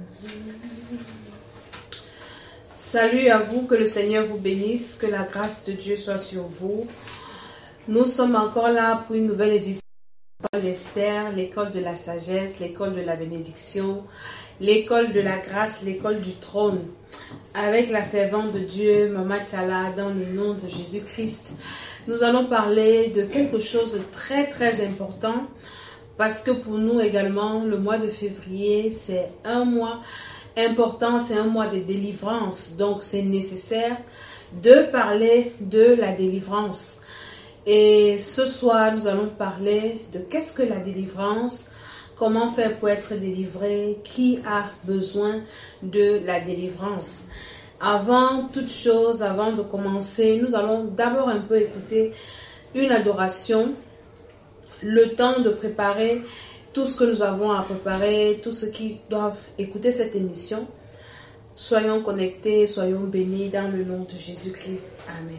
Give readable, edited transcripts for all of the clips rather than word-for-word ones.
Salut à vous, que le Seigneur vous bénisse, que la grâce de Dieu soit sur vous. Nous sommes encore là pour une nouvelle édition de l'école d'Esther, l'école de la sagesse, l'école de la bénédiction, l'école de la grâce, l'école du trône. Avec la servante de Dieu, Mama Tchala, dans le nom de Jésus-Christ, nous allons parler de quelque chose de très très important parce que pour nous également, le mois de février, c'est un mois important, c'est un mois de délivrance. Donc, c'est nécessaire de parler de la délivrance. Et ce soir, nous allons parler de qu'est-ce que la délivrance, comment faire pour être délivré, qui a besoin de la délivrance. Avant toute chose, avant de commencer, nous allons d'abord un peu écouter une adoration, le temps de préparer tout ce que nous avons à préparer, tous ceux qui doivent écouter cette émission. Soyons connectés, soyons bénis dans le nom de Jésus-Christ. Amen.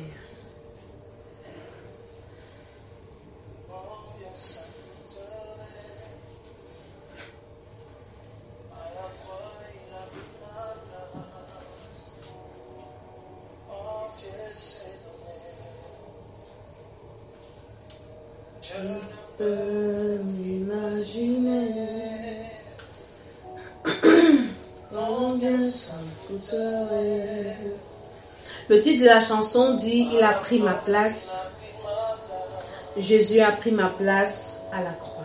Je ne peux m'imaginer combien ça me coûterait. Le titre de la chanson dit « Il a pris ma place ». Jésus a pris ma place à la croix.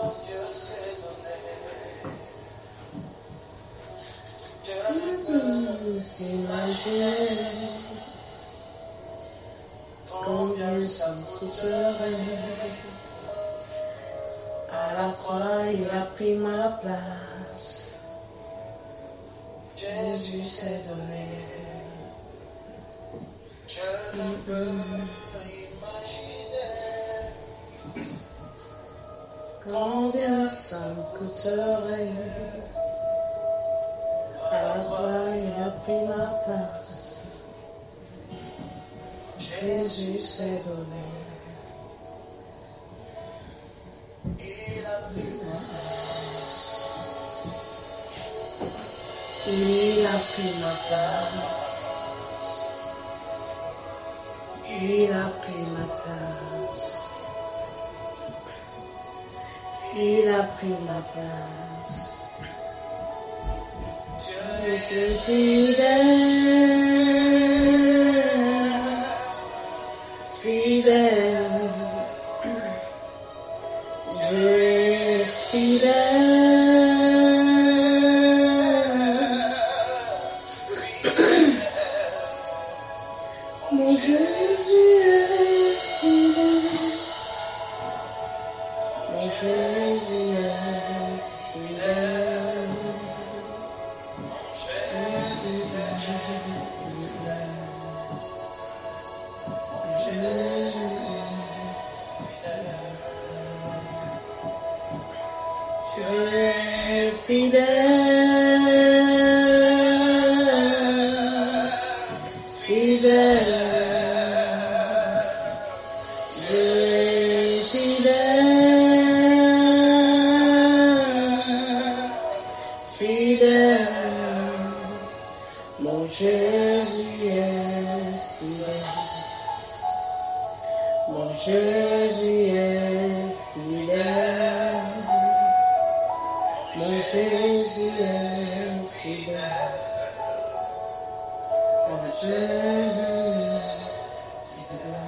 Je ne peux m'imaginer combien ça me coûterait. À la croix, il a pris ma place. Jésus s'est donné. Je ne peux imaginer combien ça me coûterait. À la croix, il a pris ma place. Jésus s'est donné. Il a pris ma place. Il a pris ma place. Il a pris ma place. Il a pris ma place. Dieu est fidèle, fidèle. Dieu est fidèle. Mon Jésus est fidèle. Mon Jésus est fidèle. Jésus est fidèle. Jésus Dieu est fidèle, fidèle. Dieu est fidèle, fidèle. Mon Jésus est fidèle. Mon Jésus est fidèle. Mon Jésus est fidèle. Mon Jésus est fidèle.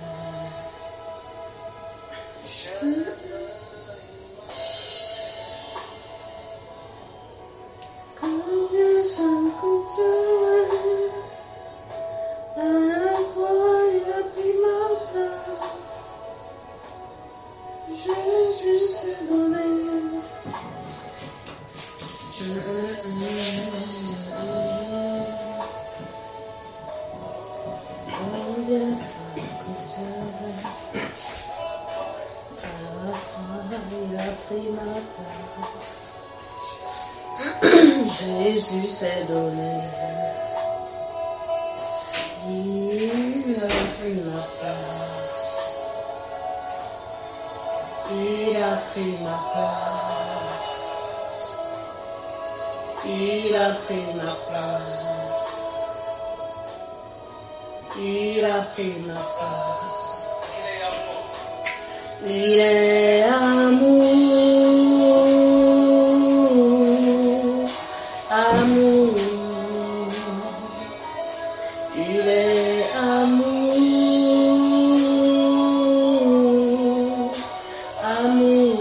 Combien ça me coûterait? À la croix, il a pris ma place. Jésus s'est donné. Combien ça me coûterait? À la croix, il a pris ma place. Jésus s'est donné. Il a pris ma place. Il a pris ma place. Il a pris ma place. Il a pris ma place. Il est amour. Amour. Il est amour. Amour.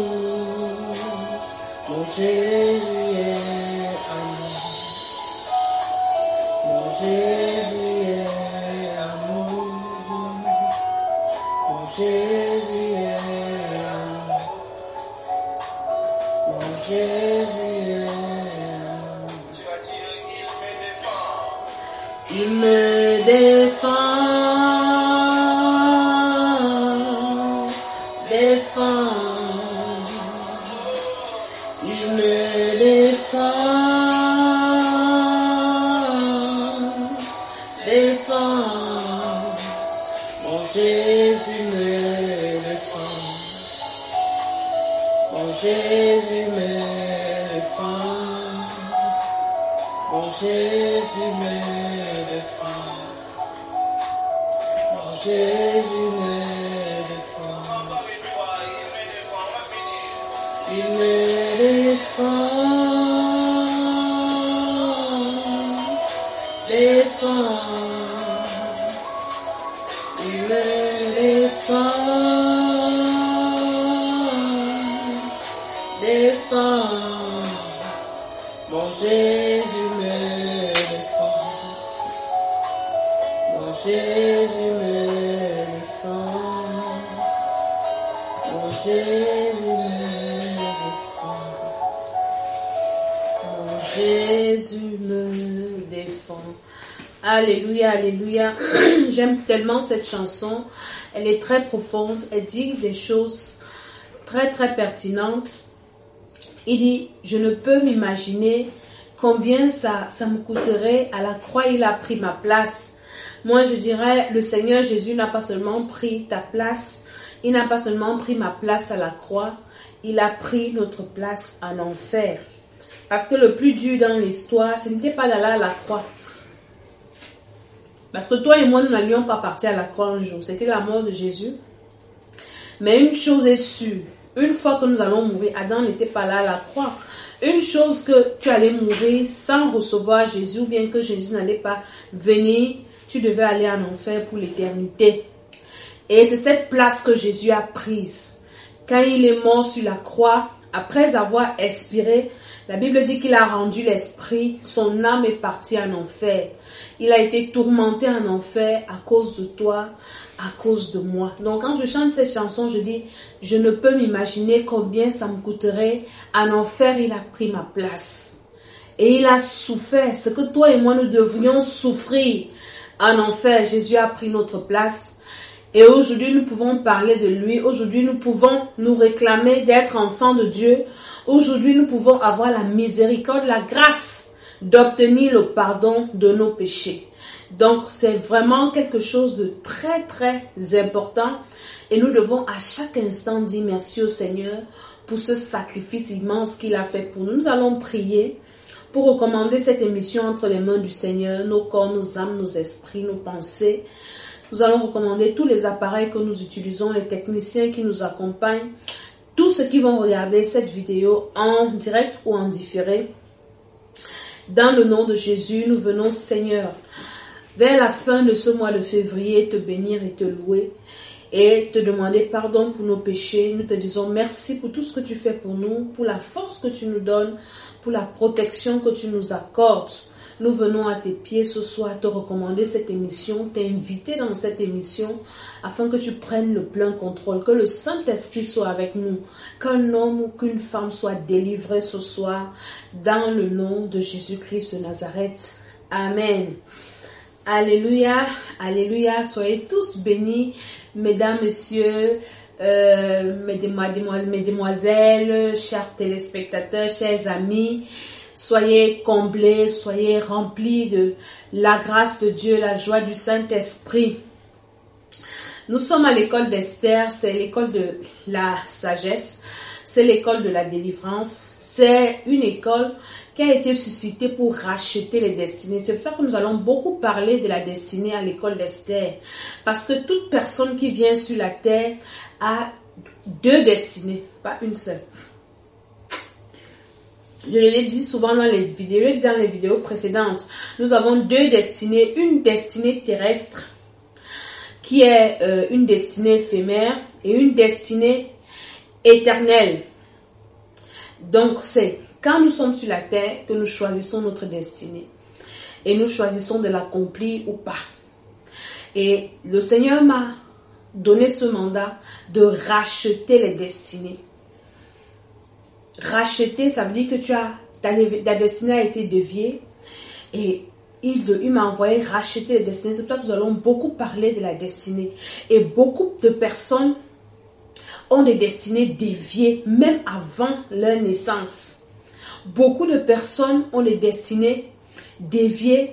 Mon Jésus est amour. Mon Jésus est amour. Mon Jésus est amour. Mon Jésus est amour. Tu vas dire, il me défend. Défend. Il me défend. Mon Jésus me défend. Mon Jésus me défend. Mon Jésus me défend. Mon Jésus me défend. Il me défend. Défend. Il me défend. Défend. Mon Jésus me défend. Mon Jésus me défend. Mon Jésus me défend. Mon Jésus me défend. Alléluia, alléluia. J'aime tellement cette chanson. Elle est très profonde. Elle dit des choses très très pertinentes. Il dit, je ne peux m'imaginer combien ça me coûterait. À la croix, il a pris ma place. Moi, je dirais, le Seigneur Jésus n'a pas seulement pris ta place. Il n'a pas seulement pris ma place à la croix. Il a pris notre place en enfer. Parce que le plus dur dans l'histoire, ce n'était pas d'aller à la croix. Parce que toi et moi, nous n'allions pas partir à la croix un jour. C'était la mort de Jésus. Mais une chose est sûre. Une fois que nous allons mourir, Adam n'était pas là à la croix. Une chose que tu allais mourir sans recevoir Jésus, ou bien que Jésus n'allait pas venir, tu devais aller en enfer pour l'éternité. Et c'est cette place que Jésus a prise. Quand il est mort sur la croix, après avoir expiré, la Bible dit qu'il a rendu l'esprit, son âme est partie en enfer. Il a été tourmenté en enfer à cause de toi, à cause de moi. Donc quand je chante cette chanson, je dis, je ne peux m'imaginer combien ça me coûterait. En enfer, il a pris ma place. Et il a souffert. Ce que toi et moi, nous devrions souffrir en enfer, Jésus a pris notre place. Et aujourd'hui, nous pouvons parler de lui. Aujourd'hui, nous pouvons nous réclamer d'être enfants de Dieu. Aujourd'hui, nous pouvons avoir la miséricorde, la grâce d'obtenir le pardon de nos péchés. Donc, c'est vraiment quelque chose de très, très important. Et nous devons à chaque instant dire merci au Seigneur pour ce sacrifice immense qu'il a fait pour nous. Nous allons prier pour recommander cette émission entre les mains du Seigneur, nos corps, nos âmes, nos esprits, nos pensées. Nous allons recommander tous les appareils que nous utilisons, les techniciens qui nous accompagnent, tous ceux qui vont regarder cette vidéo en direct ou en différé. Dans le nom de Jésus, nous venons, Seigneur, vers la fin de ce mois de février, te bénir et te louer et te demander pardon pour nos péchés. Nous te disons merci pour tout ce que tu fais pour nous, pour la force que tu nous donnes, pour la protection que tu nous accordes. Nous venons à tes pieds ce soir te recommander cette émission, t'inviter dans cette émission afin que tu prennes le plein contrôle, que le Saint-Esprit soit avec nous, qu'un homme ou qu'une femme soit délivré ce soir dans le nom de Jésus-Christ de Nazareth. Amen. Alléluia, alléluia, soyez tous bénis, mesdames, messieurs, mesdemoiselles, chers téléspectateurs, chers amis. Soyez comblés, soyez remplis de la grâce de Dieu, la joie du Saint-Esprit. Nous sommes à l'école d'Esther, c'est l'école de la sagesse. c'est l'école de la délivrance. C'est une école qui a été suscitée pour racheter les destinées. C'est pour ça que nous allons beaucoup parler de la destinée à l'école d'Esther. Parce que toute personne qui vient sur la terre a deux destinées, pas une seule. Je l'ai dit souvent dans les vidéos précédentes. Nous avons deux destinées. Une destinée terrestre qui est une destinée éphémère et une destinée éternelle. Donc c'est quand nous sommes sur la terre que nous choisissons notre destinée. Et nous choisissons de l'accomplir ou pas. Et le Seigneur m'a donné ce mandat de racheter les destinées. Racheter, ça veut dire que ta destinée a été déviée et il m'a envoyé racheter les destinées. C'est pour ça que nous allons beaucoup parler de la destinée. Et beaucoup de personnes ont des destinées déviées même avant leur naissance. Beaucoup de personnes ont des destinées déviées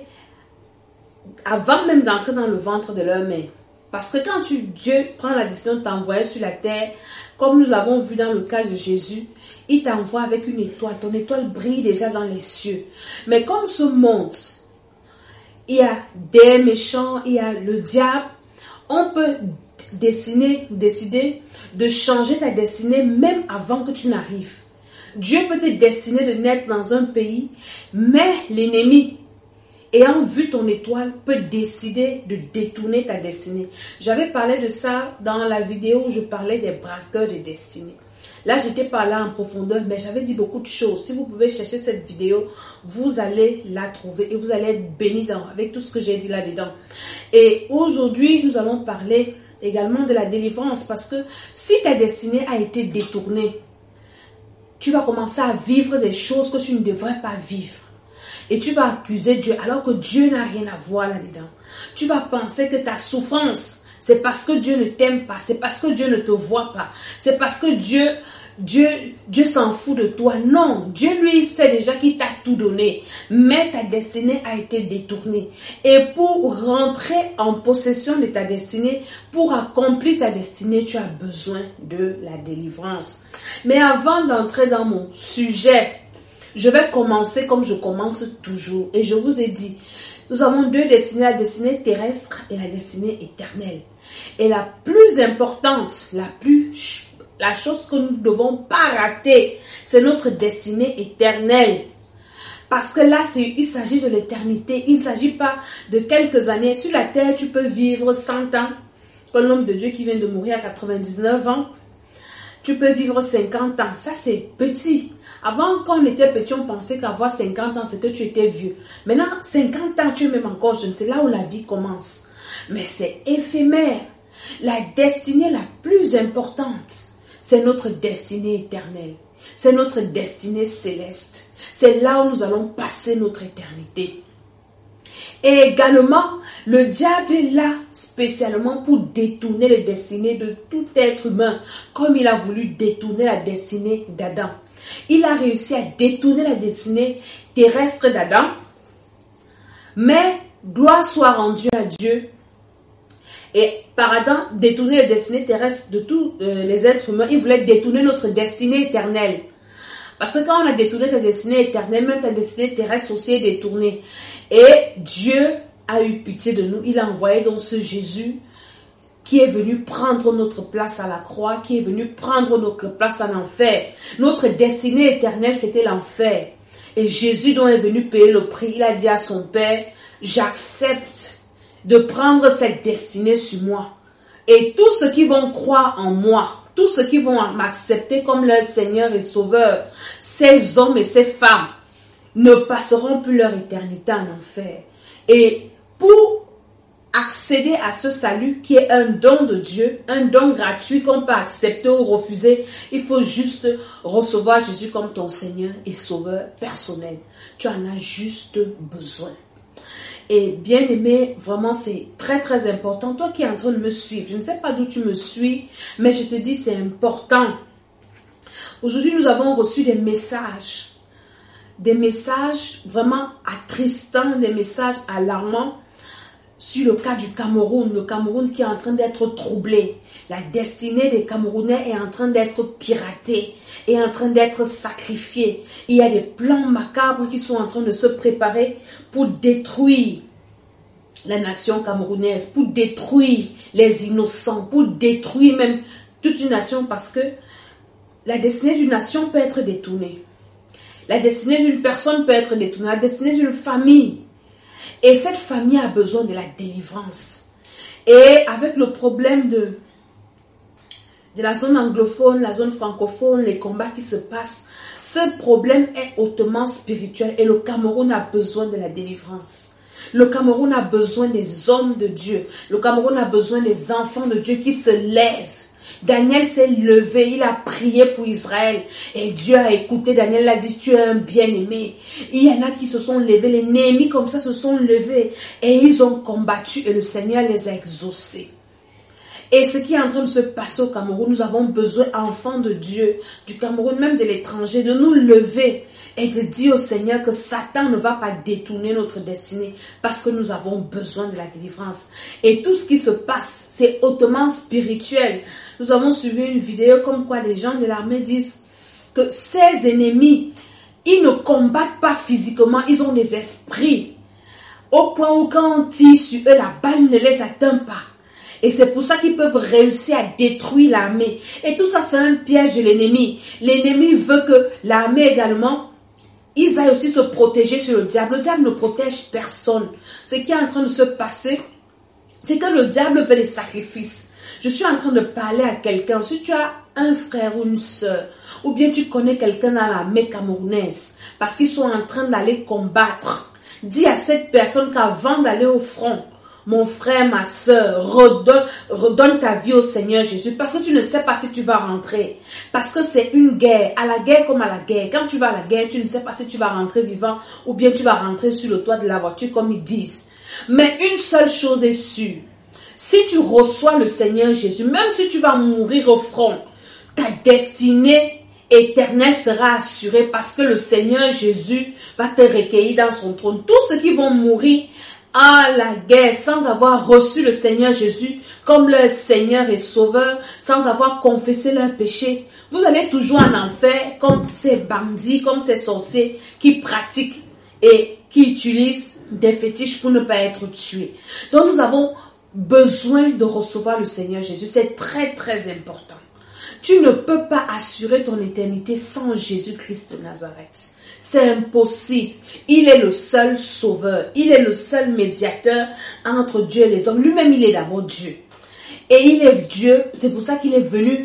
avant même d'entrer dans le ventre de leur mère. Parce que quand Dieu prend la décision de t'envoyer sur la terre, comme nous l'avons vu dans le cas de Jésus, il t'envoie avec une étoile. Ton étoile brille déjà dans les cieux. Mais comme ce monde, il y a des méchants, il y a le diable, on peut décider de changer ta destinée même avant que tu n'arrives. Dieu peut te destiner de naître dans un pays, mais l'ennemi, ayant vu ton étoile, peut décider de détourner ta destinée. J'avais parlé de ça dans la vidéo où je parlais des braqueurs de destinée. Là, j'étais pas là en profondeur, mais j'avais dit beaucoup de choses. Si vous pouvez chercher cette vidéo, vous allez la trouver et vous allez être bénis avec tout ce que j'ai dit là-dedans. Et aujourd'hui, nous allons parler également de la délivrance parce que si ta destinée a été détournée, tu vas commencer à vivre des choses que tu ne devrais pas vivre. Et tu vas accuser Dieu alors que Dieu n'a rien à voir là-dedans. Tu vas penser que ta souffrance, c'est parce que Dieu ne t'aime pas. C'est parce que Dieu ne te voit pas. C'est parce que Dieu s'en fout de toi. Non, Dieu lui sait déjà qu'il t'a tout donné. Mais ta destinée a été détournée. Et pour rentrer en possession de ta destinée, pour accomplir ta destinée, tu as besoin de la délivrance. Mais avant d'entrer dans mon sujet, je vais commencer comme je commence toujours. Et je vous ai dit, nous avons deux destinées, la destinée terrestre et la destinée éternelle. Et la plus importante, la chose que nous ne devons pas rater, c'est notre destinée éternelle. Parce que là, il s'agit de l'éternité. Il ne s'agit pas de quelques années. Sur la terre, tu peux vivre 100 ans. Comme l'homme de Dieu qui vient de mourir à 99 ans. Tu peux vivre 50 ans. Ça, c'est petit. Avant, quand on était petit, on pensait qu'avoir 50 ans, c'est que tu étais vieux. Maintenant, 50 ans, tu es même encore jeune. C'est là où la vie commence. Mais c'est éphémère. La destinée la plus importante, c'est notre destinée éternelle. C'est notre destinée céleste. C'est là où nous allons passer notre éternité. Et également, le diable est là spécialement pour détourner les destinées de tout être humain, comme il a voulu détourner la destinée d'Adam. Il a réussi à détourner la destinée terrestre d'Adam, mais gloire soit rendue à Dieu. Et par Adam, détourner la destinée terrestre de tous les êtres humains, il voulait détourner notre destinée éternelle. Parce que quand on a détourné ta destinée éternelle, même ta destinée terrestre aussi est détournée. Et Dieu a eu pitié de nous. Il a envoyé donc ce Jésus qui est venu prendre notre place à la croix, qui est venu prendre notre place en enfer. Notre destinée éternelle, c'était l'enfer. Et Jésus donc est venu payer le prix. Il a dit à son Père, j'accepte de prendre cette destinée sur moi. Et tous ceux qui vont croire en moi, tous ceux qui vont m'accepter comme leur Seigneur et Sauveur, ces hommes et ces femmes ne passeront plus leur éternité en enfer. Et pour accéder à ce salut qui est un don de Dieu, un don gratuit qu'on peut accepter ou refuser, il faut juste recevoir Jésus comme ton Seigneur et Sauveur personnel. Tu en as juste besoin. Et bien aimé, vraiment c'est très très important. Toi qui es en train de me suivre, je ne sais pas d'où tu me suis, mais je te dis c'est important. Aujourd'hui nous avons reçu des messages vraiment attristants, des messages alarmants sur le cas du Cameroun, le Cameroun qui est en train d'être troublé. La destinée des Camerounais est en train d'être piratée, est en train d'être sacrifiée. Il y a des plans macabres qui sont en train de se préparer pour détruire la nation camerounaise, pour détruire les innocents, pour détruire même toute une nation, parce que la destinée d'une nation peut être détournée. La destinée d'une personne peut être détournée, la destinée d'une famille. Et cette famille a besoin de la délivrance. Et avec le problème de la zone anglophone, la zone francophone, les combats qui se passent, ce problème est hautement spirituel et le Cameroun a besoin de la délivrance. Le Cameroun a besoin des hommes de Dieu. Le Cameroun a besoin des enfants de Dieu qui se lèvent. Daniel s'est levé, il a prié pour Israël et Dieu a écouté. Daniel a dit, tu es un bien-aimé. Il y en a qui se sont levés, les Néhémies comme ça se sont levés et ils ont combattu et le Seigneur les a exaucés. Et ce qui est en train de se passer au Cameroun, nous avons besoin, enfants de Dieu, du Cameroun, même de l'étranger, de nous lever et de dire au Seigneur que Satan ne va pas détourner notre destinée parce que nous avons besoin de la délivrance. Et tout ce qui se passe, c'est hautement spirituel. Nous avons suivi une vidéo comme quoi les gens de l'armée disent que ces ennemis, ils ne combattent pas physiquement, ils ont des esprits. Au point où quand on tire sur eux, la balle ne les atteint pas. Et c'est pour ça qu'ils peuvent réussir à détruire l'armée. Et tout ça, c'est un piège de l'ennemi. L'ennemi veut que l'armée également, ils aillent aussi se protéger sur le diable. Le diable ne protège personne. Ce qui est en train de se passer, c'est que le diable fait des sacrifices. Je suis en train de parler à quelqu'un. Si tu as un frère ou une soeur, ou bien tu connais quelqu'un dans l'armée camerounaise, parce qu'ils sont en train d'aller combattre, dis à cette personne qu'avant d'aller au front, mon frère, ma soeur, redonne ta vie au Seigneur Jésus, parce que tu ne sais pas si tu vas rentrer. Parce que c'est une guerre, à la guerre comme à la guerre. Quand tu vas à la guerre, tu ne sais pas si tu vas rentrer vivant ou bien tu vas rentrer sur le toit de la voiture comme ils disent. Mais une seule chose est sûre. Si tu reçois le Seigneur Jésus, même si tu vas mourir au front, ta destinée éternelle sera assurée parce que le Seigneur Jésus va te recueillir dans son trône. Tous ceux qui vont mourir à la guerre sans avoir reçu le Seigneur Jésus comme leur Seigneur et Sauveur, sans avoir confessé leurs péchés, vous allez toujours en enfer comme ces bandits, comme ces sorciers qui pratiquent et qui utilisent des fétiches pour ne pas être tués. Donc nous avons besoin de recevoir le Seigneur Jésus. C'est très très important. Tu ne peux pas assurer ton éternité sans Jésus-Christ de Nazareth. C'est impossible. Il est le seul sauveur. Il est le seul médiateur entre Dieu et les hommes. Lui-même, il est d'abord Dieu. Et il est Dieu. C'est pour ça qu'il est venu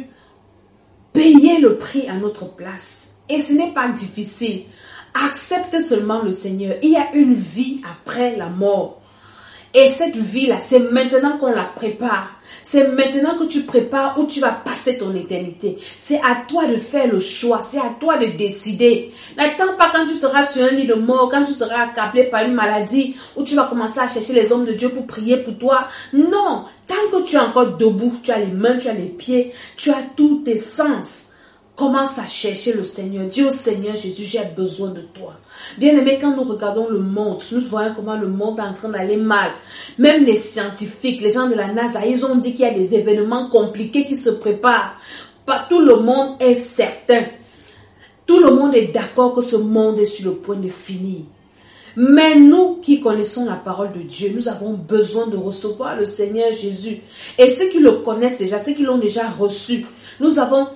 payer le prix à notre place. Et ce n'est pas difficile. Accepte seulement le Seigneur. Il y a une vie après la mort. Et cette vie-là, c'est maintenant qu'on la prépare. C'est maintenant que tu prépares où tu vas passer ton éternité. C'est à toi de faire le choix. C'est à toi de décider. N'attends pas quand tu seras sur un lit de mort, quand tu seras accablé par une maladie, où tu vas commencer à chercher les hommes de Dieu pour prier pour toi. Non, tant que tu es encore debout, tu as les mains, tu as les pieds, tu as tous tes sens. Commence à chercher le Seigneur. Dis au Seigneur Jésus, j'ai besoin de toi. Bien aimé, quand nous regardons le monde, nous voyons comment le monde est en train d'aller mal. Même les scientifiques, les gens de la NASA, ils ont dit qu'il y a des événements compliqués qui se préparent. Pas tout le monde est certain. Tout le monde est d'accord que ce monde est sur le point de finir. Mais nous qui connaissons la parole de Dieu, nous avons besoin de recevoir le Seigneur Jésus. Et ceux qui le connaissent déjà, ceux qui l'ont déjà reçu, nous avons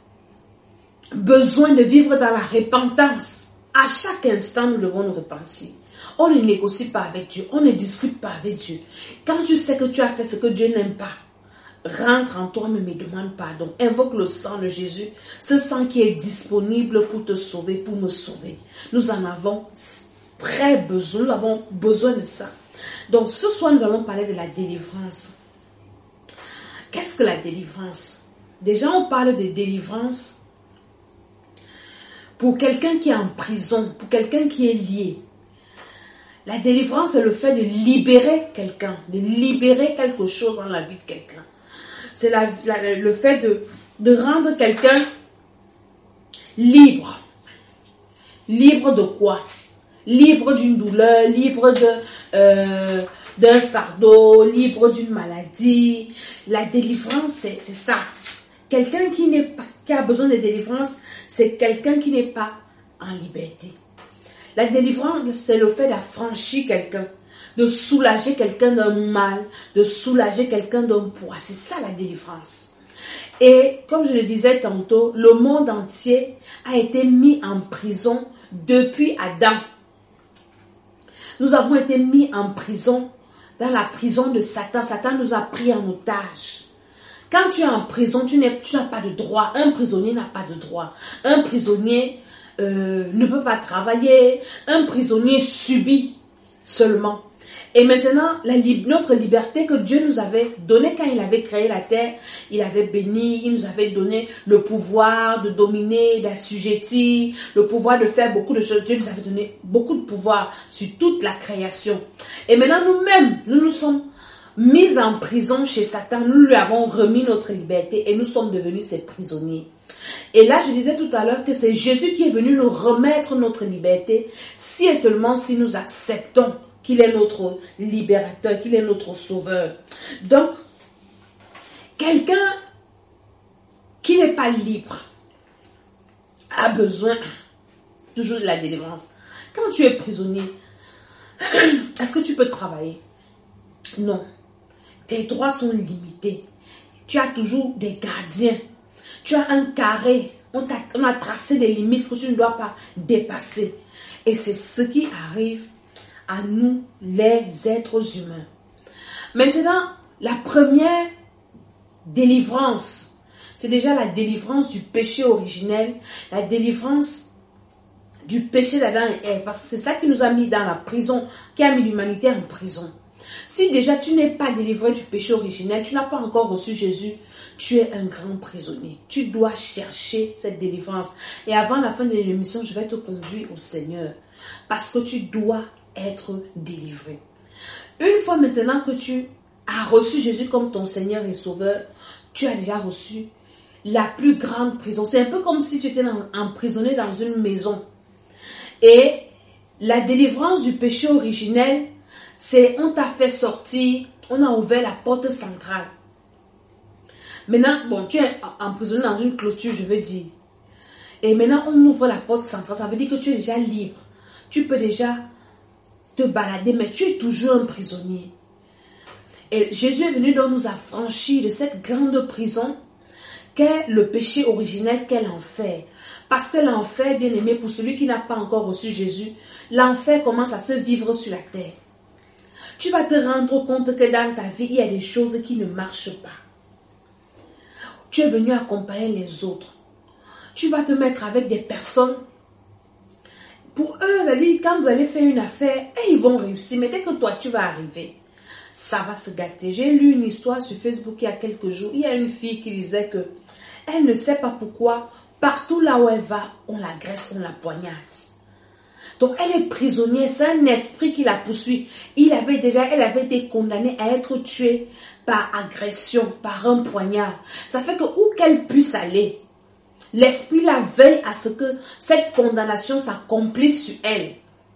besoin de vivre dans la repentance. À chaque instant, nous devons nous repentir. On ne négocie pas avec Dieu. On ne discute pas avec Dieu. Quand tu sais que tu as fait ce que Dieu n'aime pas, rentre en toi-même et demande pardon. Invoque le sang de Jésus. Ce sang qui est disponible pour te sauver, pour me sauver. Nous en avons très besoin. Nous avons besoin de ça. Donc ce soir, nous allons parler de la délivrance. Qu'est-ce que la délivrance? Déjà, on parle de délivrance pour quelqu'un qui est en prison, pour quelqu'un qui est lié. La délivrance, c'est le fait de libérer quelqu'un, de libérer quelque chose dans la vie de quelqu'un. C'est le fait de rendre quelqu'un libre. Libre de quoi? Libre d'une douleur, libre d'un fardeau, libre d'une maladie. La délivrance, c'est ça. Quelqu'un qui a besoin de délivrance, c'est quelqu'un qui n'est pas en liberté. La délivrance, c'est le fait d'affranchir quelqu'un, de soulager quelqu'un d'un mal, de soulager quelqu'un d'un poids. C'est ça la délivrance. Et comme je le disais tantôt, le monde entier a été mis en prison depuis Adam. Nous avons été mis en prison, dans la prison de Satan. Satan nous a pris en otage. Quand tu es en prison, tu n'as pas de droit. Un prisonnier n'a pas de droit. Un prisonnier ne peut pas travailler. Un prisonnier subit seulement. Et maintenant, notre liberté que Dieu nous avait donnée quand il avait créé la terre, il avait béni, il nous avait donné le pouvoir de dominer, d'assujettir, le pouvoir de faire beaucoup de choses. Dieu nous avait donné beaucoup de pouvoir sur toute la création. Et maintenant, nous-mêmes, nous nous sommes mis en prison chez Satan. Nous lui avons remis notre liberté et nous sommes devenus ses prisonniers. Et là, je disais tout à l'heure que c'est Jésus qui est venu nous remettre notre liberté, si et seulement si nous acceptons qu'il est notre libérateur, qu'il est notre sauveur. Donc, quelqu'un qui n'est pas libre a besoin toujours de la délivrance. Quand tu es prisonnier, est-ce que tu peux travailler? Non. Tes droits sont limités. Tu as toujours des gardiens. Tu as un carré. On a tracé des limites que tu ne dois pas dépasser. Et c'est ce qui arrive à nous, les êtres humains. Maintenant, la première délivrance, c'est déjà la délivrance du péché originel, la délivrance du péché d'Adam et Ève, parce que c'est ça qui nous a mis dans la prison, qui a mis l'humanité en prison. Si déjà tu n'es pas délivré du péché originel, tu n'as pas encore reçu Jésus, tu es un grand prisonnier. Tu dois chercher cette délivrance. Et avant la fin de l'émission, je vais te conduire au Seigneur, parce que tu dois être délivré. Une fois maintenant que tu as reçu Jésus comme ton Seigneur et Sauveur, tu as déjà reçu la plus grande prison. C'est un peu comme si tu étais emprisonné dans une maison. Et la délivrance du péché originel, c'est on t'a fait sortir, on a ouvert la porte centrale. Maintenant, bon, tu es emprisonné dans une clôture, je veux dire. Et maintenant, on ouvre la porte centrale. Ça veut dire que tu es déjà libre. Tu peux déjà te balader, mais tu es toujours un prisonnier. Et Jésus est venu donc nous affranchir de cette grande prison qu'est le péché originel, qu'est l'enfer. Parce que l'enfer, bien aimé, pour celui qui n'a pas encore reçu Jésus, l'enfer commence à se vivre sur la terre. Tu vas te rendre compte que dans ta vie, il y a des choses qui ne marchent pas. Tu es venu accompagner les autres. Tu vas te mettre avec des personnes. Pour eux, c'est-à-dire, quand vous allez faire une affaire, ils vont réussir. Mais dès que toi, tu vas arriver, ça va se gâter. J'ai lu une histoire sur Facebook il y a quelques jours. Il y a une fille qui disait que elle ne sait pas pourquoi, partout là où elle va, on l'agresse, on la poignarde. Donc, elle est prisonnière. C'est un esprit qui la poursuit. Elle avait été condamnée à être tuée par agression, par un poignard. Ça fait que où qu'elle puisse aller, l'esprit la veille à ce que cette condamnation s'accomplisse sur elle.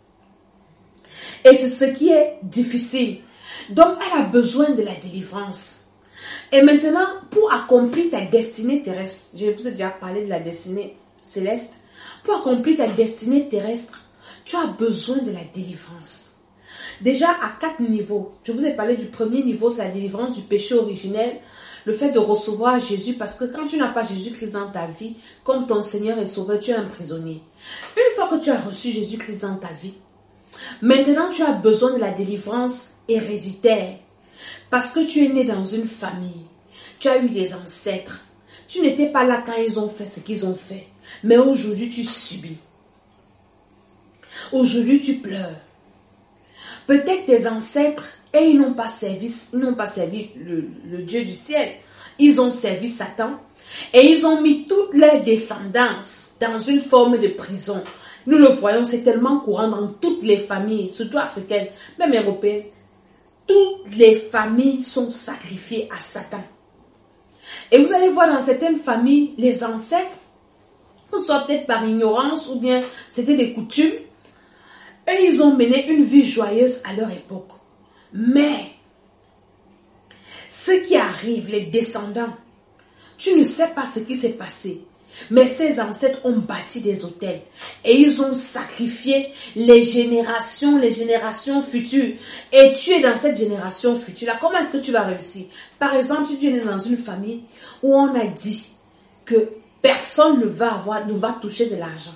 Et c'est ce qui est difficile. Donc, elle a besoin de la délivrance. Et maintenant, pour accomplir ta destinée terrestre, je vous ai déjà parlé de la destinée céleste. Pour accomplir ta destinée terrestre, tu as besoin de la délivrance. Déjà à 4 niveaux. Je vous ai parlé du premier niveau, c'est la délivrance du péché originel. Le fait de recevoir Jésus, parce que quand tu n'as pas Jésus-Christ dans ta vie, comme ton Seigneur et Sauveur, tu es un prisonnier. Une fois que tu as reçu Jésus-Christ dans ta vie, maintenant tu as besoin de la délivrance héréditaire. Parce que tu es né dans une famille, tu as eu des ancêtres. Tu n'étais pas là quand ils ont fait ce qu'ils ont fait. Mais aujourd'hui tu subis. Aujourd'hui tu pleures. Peut-être tes ancêtres, et ils n'ont pas servi le Dieu du ciel. Ils ont servi Satan et ils ont mis toute leur descendance dans une forme de prison. Nous le voyons, c'est tellement courant dans toutes les familles, surtout africaines, même européennes. Toutes les familles sont sacrifiées à Satan. Et vous allez voir dans certaines familles, les ancêtres, soit peut-être par ignorance ou bien c'était des coutumes, et ils ont mené une vie joyeuse à leur époque. Mais, ce qui arrive, les descendants, tu ne sais pas ce qui s'est passé. Mais ces ancêtres ont bâti des autels et ils ont sacrifié les générations futures. Et tu es dans cette génération future là. Comment est-ce que tu vas réussir? Par exemple, si tu es dans une famille où on a dit que personne ne va toucher de l'argent.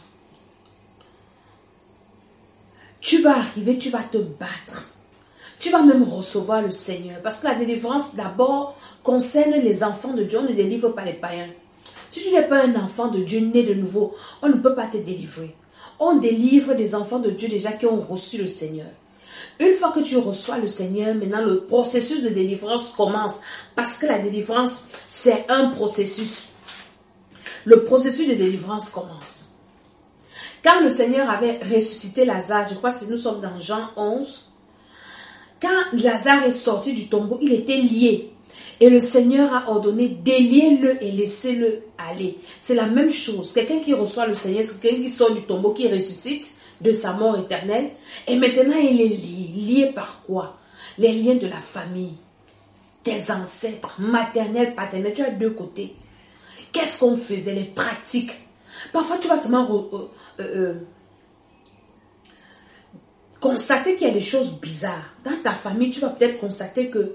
Tu vas arriver, tu vas te battre. Tu vas même recevoir le Seigneur. Parce que la délivrance d'abord concerne les enfants de Dieu. On ne délivre pas les païens. Si tu n'es pas un enfant de Dieu né de nouveau, on ne peut pas te délivrer. On délivre des enfants de Dieu déjà qui ont reçu le Seigneur. Une fois que tu reçois le Seigneur, maintenant le processus de délivrance commence. Parce que la délivrance, c'est un processus. Le processus de délivrance commence. Quand le Seigneur avait ressuscité Lazare, je crois que nous sommes dans Jean 11, quand Lazare est sorti du tombeau, il était lié. Et le Seigneur a ordonné déliez-le et laissez-le aller. C'est la même chose. Quelqu'un qui reçoit le Seigneur, c'est quelqu'un qui sort du tombeau, qui ressuscite de sa mort éternelle. Et maintenant, il est lié. Lié par quoi? Les liens de la famille, tes ancêtres, maternels, paternels. Tu as deux côtés. Qu'est-ce qu'on faisait? Les pratiques. Parfois, tu vas seulement constater qu'il y a des choses bizarres. Dans ta famille, tu vas peut-être constater que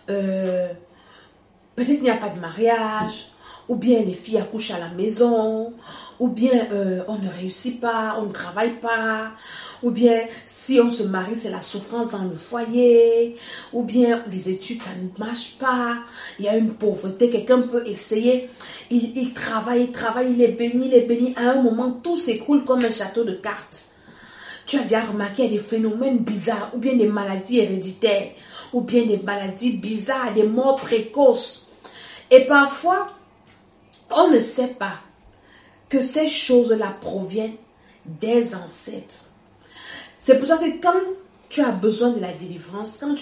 peut-être il n'y a pas de mariage, ou bien les filles accouchent à la maison, ou bien on ne réussit pas, on ne travaille pas, ou bien si on se marie, c'est la souffrance dans le foyer, ou bien les études, ça ne marche pas, il y a une pauvreté, quelqu'un peut essayer, il travaille, il est béni, à un moment, tout s'écroule comme un château de cartes. Tu as déjà remarqué des phénomènes bizarres, ou bien des maladies héréditaires, ou bien des maladies bizarres, des morts précoces. Et parfois, on ne sait pas que ces choses-là proviennent des ancêtres. C'est pour ça que quand tu as besoin de la délivrance, quand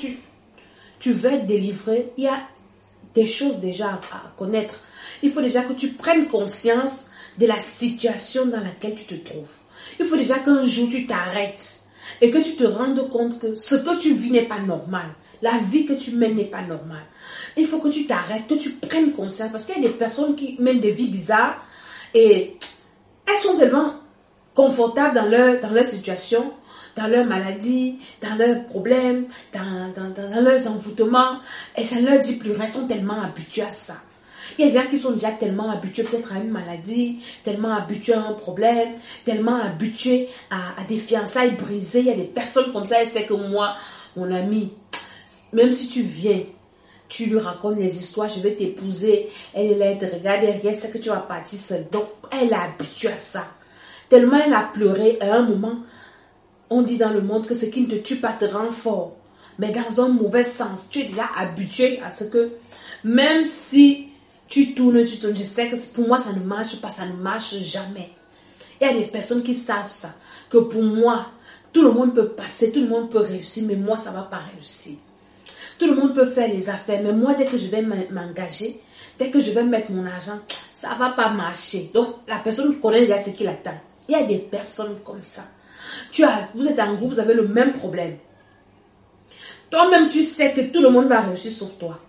tu veux être délivré, il y a des choses déjà à connaître. Il faut déjà que tu prennes conscience de la situation dans laquelle tu te trouves. Il faut déjà qu'un jour tu t'arrêtes et que tu te rendes compte que ce que tu vis n'est pas normal. La vie que tu mènes n'est pas normale. Il faut que tu t'arrêtes, que tu prennes conscience. Parce qu'il y a des personnes qui mènent des vies bizarres et elles sont tellement confortables dans leur situation, dans leur maladie, dans leurs problèmes, dans leurs envoûtements. Et ça ne leur dit plus rien, elles sont tellement habituées à ça. Il y a des gens qui sont déjà tellement habitués peut-être à une maladie, tellement habitués à un problème, tellement habitués à des fiançailles brisées. Il y a des personnes comme ça, elles savent que moi, mon ami, même si tu viens, tu lui racontes les histoires, je vais t'épouser, elle te regarde derrière, elle sait que tu vas partir seule. Donc, elle est habituée à ça. Tellement elle a pleuré, à un moment, on dit dans le monde que ce qui ne te tue pas te rend fort. Mais dans un mauvais sens, tu es déjà habitué à ce que, même si tu tournes, je sais que pour moi ça ne marche pas, ça ne marche jamais. Il y a des personnes qui savent ça, que pour moi, tout le monde peut passer, tout le monde peut réussir, mais moi ça ne va pas réussir. Tout le monde peut faire les affaires, mais moi dès que je vais m'engager, dès que je vais mettre mon argent, ça ne va pas marcher. Donc la personne connaît déjà ce qu'il attend. Il y a des personnes comme ça. Vous êtes en groupe, vous avez le même problème. Toi-même, tu sais que tout le monde va réussir sauf toi.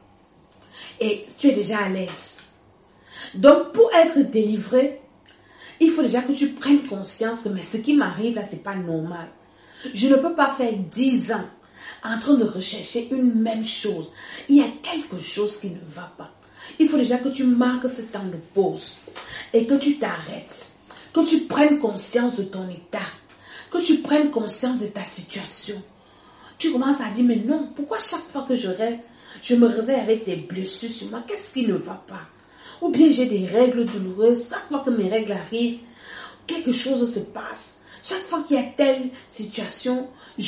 Et tu es déjà à l'aise. Donc, pour être délivré, il faut déjà que tu prennes conscience que mais ce qui m'arrive là, c'est pas normal. Je ne peux pas faire 10 ans en train de rechercher une même chose. Il y a quelque chose qui ne va pas. Il faut déjà que tu marques ce temps de pause et que tu t'arrêtes. Que tu prennes conscience de ton état. Que tu prennes conscience de ta situation. Tu commences à dire, mais non, pourquoi chaque fois que je rêve, je me réveille avec des blessures sur moi? Qu'est-ce qui ne va pas? Ou bien j'ai des règles douloureuses. Chaque fois que mes règles arrivent, quelque chose se passe. Chaque fois qu'il y a telle situation,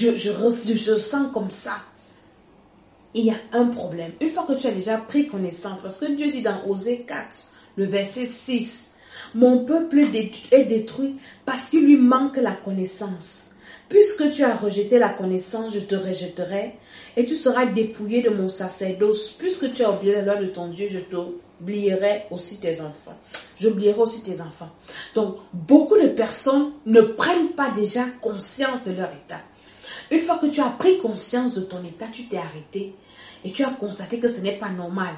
je sens comme ça. Il y a un problème. Une fois que tu as déjà pris connaissance, parce que Dieu dit dans Osée 4, le verset 6, mon peuple est détruit parce qu'il lui manque la connaissance. Puisque tu as rejeté la connaissance, je te rejetterai et tu seras dépouillé de mon sacerdoce. Puisque tu as oublié la loi de ton Dieu, je t'oublierai aussi tes enfants. J'oublierai aussi tes enfants. Donc, beaucoup de personnes ne prennent pas déjà conscience de leur état. Une fois que tu as pris conscience de ton état, tu t'es arrêté et tu as constaté que ce n'est pas normal.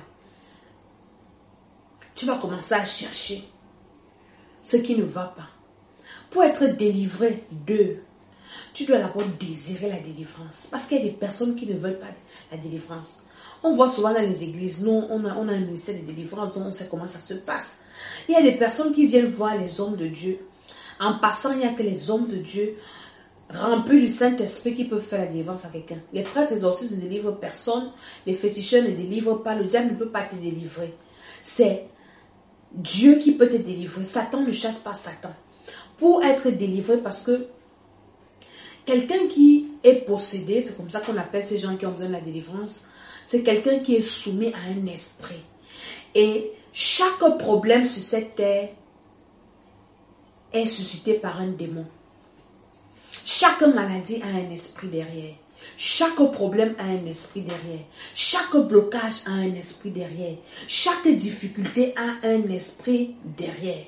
Tu vas commencer à chercher ce qui ne va pas. Pour être délivré tu dois d'abord désirer la délivrance. Parce qu'il y a des personnes qui ne veulent pas la délivrance. On voit souvent dans les églises, nous, on a un ministère de délivrance, donc on sait comment ça se passe. Il y a des personnes qui viennent voir les hommes de Dieu. En passant, il n'y a que les hommes de Dieu remplis du Saint-Esprit qui peuvent faire la délivrance à quelqu'un. Les prêtres exorcistes ne délivrent personne, les féticheurs ne délivrent pas, le diable ne peut pas te délivrer. C'est Dieu qui peut te délivrer. Satan ne chasse pas Satan. Pour être délivré, parce que quelqu'un qui est possédé, c'est comme ça qu'on appelle ces gens qui ont besoin de la délivrance, c'est quelqu'un qui est soumis à un esprit. Et chaque problème sur cette terre est suscité par un démon. Chaque maladie a un esprit derrière. Chaque problème a un esprit derrière. Chaque blocage a un esprit derrière. Chaque difficulté a un esprit derrière.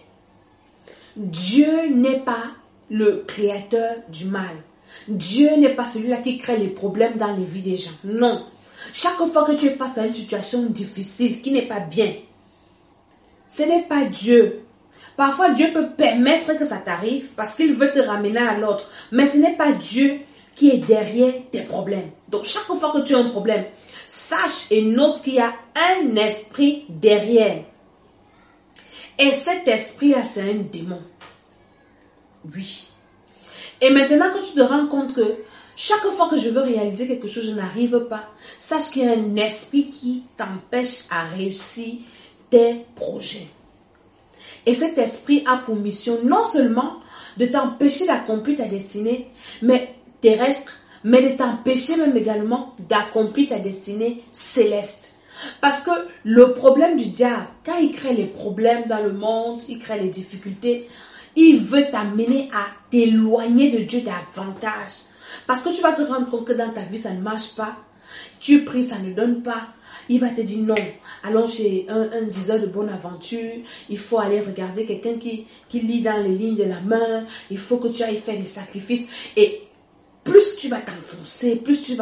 Dieu n'est pas le créateur du mal. Dieu n'est pas celui-là qui crée les problèmes dans les vies des gens. Non. Chaque fois que tu es face à une situation difficile qui n'est pas bien, ce n'est pas Dieu. Parfois, Dieu peut permettre que ça t'arrive parce qu'il veut te ramener à l'autre. Mais ce n'est pas Dieu qui est derrière tes problèmes. Donc, chaque fois que tu as un problème, sache et note qu'il y a un esprit derrière. Et cet esprit-là, c'est un démon. Oui. Et maintenant que tu te rends compte que chaque fois que je veux réaliser quelque chose, je n'arrive pas, sache qu'il y a un esprit qui t'empêche à réussir tes projets. Et cet esprit a pour mission non seulement de t'empêcher d'accomplir ta destinée terrestre, mais de t'empêcher même également d'accomplir ta destinée céleste. Parce que le problème du diable, quand il crée les problèmes dans le monde, il crée les difficultés, il veut t'amener à t'éloigner de Dieu davantage. Parce que tu vas te rendre compte que dans ta vie, ça ne marche pas. Tu pries, ça ne donne pas. Il va te dire non. Allons chez un diseur de bonne aventure. Il faut aller regarder quelqu'un qui lit dans les lignes de la main. Il faut que tu ailles faire des sacrifices. Et plus tu vas t'enfoncer, plus tu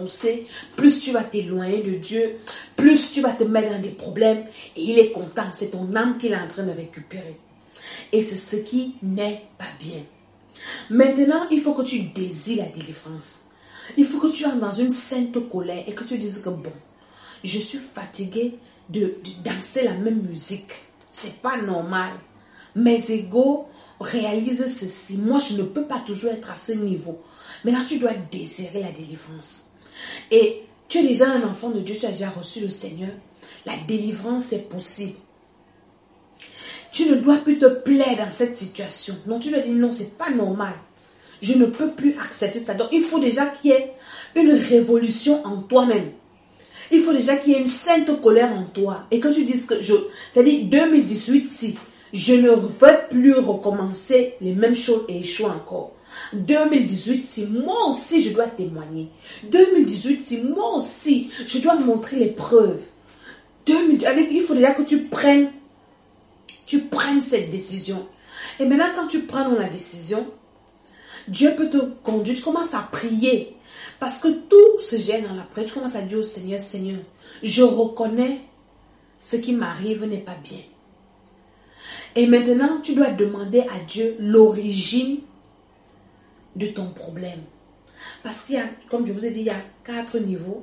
vas t'éloigner de Dieu, plus tu vas te mettre dans des problèmes. Et il est content. C'est ton âme qu'il est en train de récupérer. Et c'est ce qui n'est pas bien. Maintenant, il faut que tu désires la délivrance. Il faut que tu entres dans une sainte colère et que tu dises que bon, je suis fatigué de danser la même musique. C'est pas normal. Mes égos réalisent ceci. Moi, je ne peux pas toujours être à ce niveau. Maintenant, tu dois désirer la délivrance. Et tu es déjà un enfant de Dieu, tu as déjà reçu le Seigneur. La délivrance est possible. Tu ne dois plus te plaire dans cette situation. Non, tu dois dire non, c'est pas normal. Je ne peux plus accepter ça. Donc, il faut déjà qu'il y ait une révolution en toi-même. Il faut déjà qu'il y ait une sainte colère en toi. Et que tu dises que c'est-à-dire 2018, si je ne veux plus recommencer les mêmes choses et échouer encore. 2018, si moi aussi je dois témoigner. 2018, si moi aussi je dois montrer les preuves. Il faut déjà que tu prennes cette décision. Et maintenant, quand tu prends la décision, Dieu peut te conduire. Tu commences à prier. Parce que tout se gère dans la prière. Tu commences à dire au Seigneur, Seigneur, je reconnais ce qui m'arrive n'est pas bien. Et maintenant, tu dois demander à Dieu l'origine de ton problème. Parce qu'il y a, comme je vous ai dit, il y a 4 niveaux.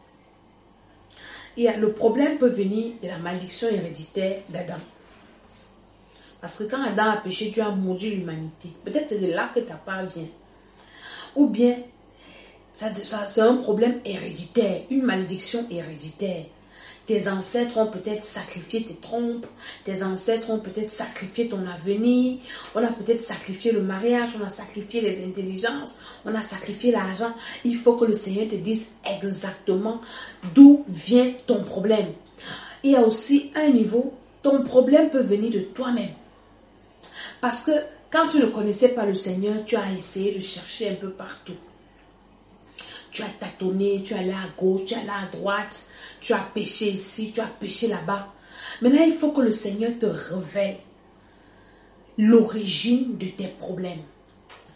Le problème peut venir de la malédiction héréditaire d'Adam. Parce que quand Adam a péché, Dieu a maudit l'humanité. Peut-être c'est de là que ta part vient. Ou bien, c'est un problème héréditaire, une malédiction héréditaire. Tes ancêtres ont peut-être sacrifié tes trompes, tes ancêtres ont peut-être sacrifié ton avenir, on a peut-être sacrifié le mariage, on a sacrifié les intelligences, on a sacrifié l'argent. Il faut que le Seigneur te dise exactement d'où vient ton problème. Il y a aussi un niveau, ton problème peut venir de toi-même. Parce que quand tu ne connaissais pas le Seigneur, tu as essayé de chercher un peu partout. Tu as tâtonné, tu es allé à gauche, tu es allé à droite, tu as péché ici, tu as péché là-bas. Maintenant, il faut que le Seigneur te révèle l'origine de tes problèmes.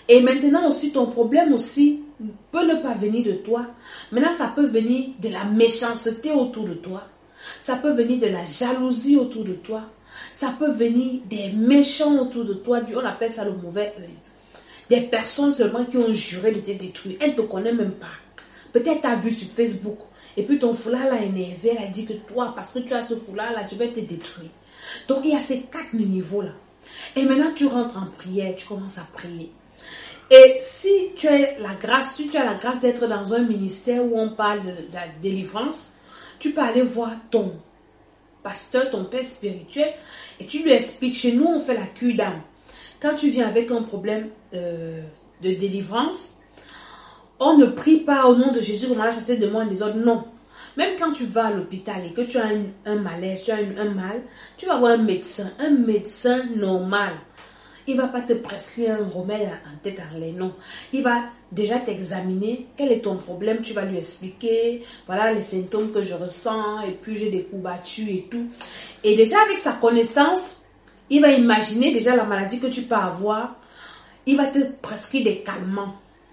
Et maintenant aussi, ton problème aussi peut ne pas venir de toi. Maintenant, ça peut venir de la méchanceté autour de toi. Ça peut venir de la jalousie autour de toi. Ça peut venir des méchants autour de toi. On appelle ça le mauvais œil. Des personnes seulement qui ont juré de te détruire. Elles ne te connaissent même pas. Peut-être tu as vu sur Facebook. Et puis ton foulard l'a énervé. Elle a dit que toi, parce que tu as ce foulard-là, je vais te détruire. Donc il y a ces 4 niveaux-là. Et maintenant tu rentres en prière. Tu commences à prier. Et si tu as la grâce d'être dans un ministère où on parle de la délivrance, tu peux aller voir ton pasteur, ton père spirituel, et tu lui expliques. Chez nous, on fait la cure d'âme. Quand tu viens avec un problème de délivrance, on ne prie pas au nom de Jésus comme on a chassé de moi des autres. Non. Même quand tu vas à l'hôpital et que tu as un malaise, tu as un mal, tu vas voir un médecin normal. Il ne va pas te prescrire un remède en tête en l'air, non. Il va déjà t'examiner. Quel est ton problème? Tu vas lui expliquer. Voilà les symptômes que je ressens. Et puis j'ai des courbatures et tout. Et déjà avec sa connaissance, il va imaginer déjà la maladie que tu peux avoir. Il va te prescrire des calmants.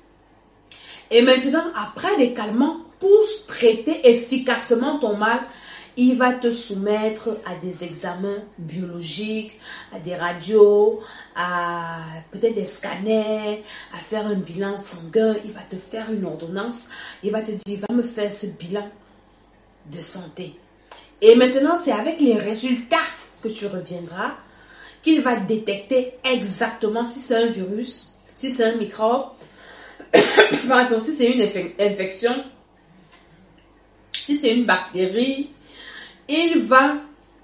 Et maintenant, après des calmants, pour traiter efficacement ton mal, il va te soumettre à des examens biologiques, à des radios, à peut-être des scanners, à faire un bilan sanguin. Il va te faire une ordonnance. Il va te dire, va me faire ce bilan de santé. Et maintenant, c'est avec les résultats que tu reviendras qu'il va détecter exactement si c'est un virus, si c'est un microbe, pardon, si c'est une infection, si c'est une bactérie. Il va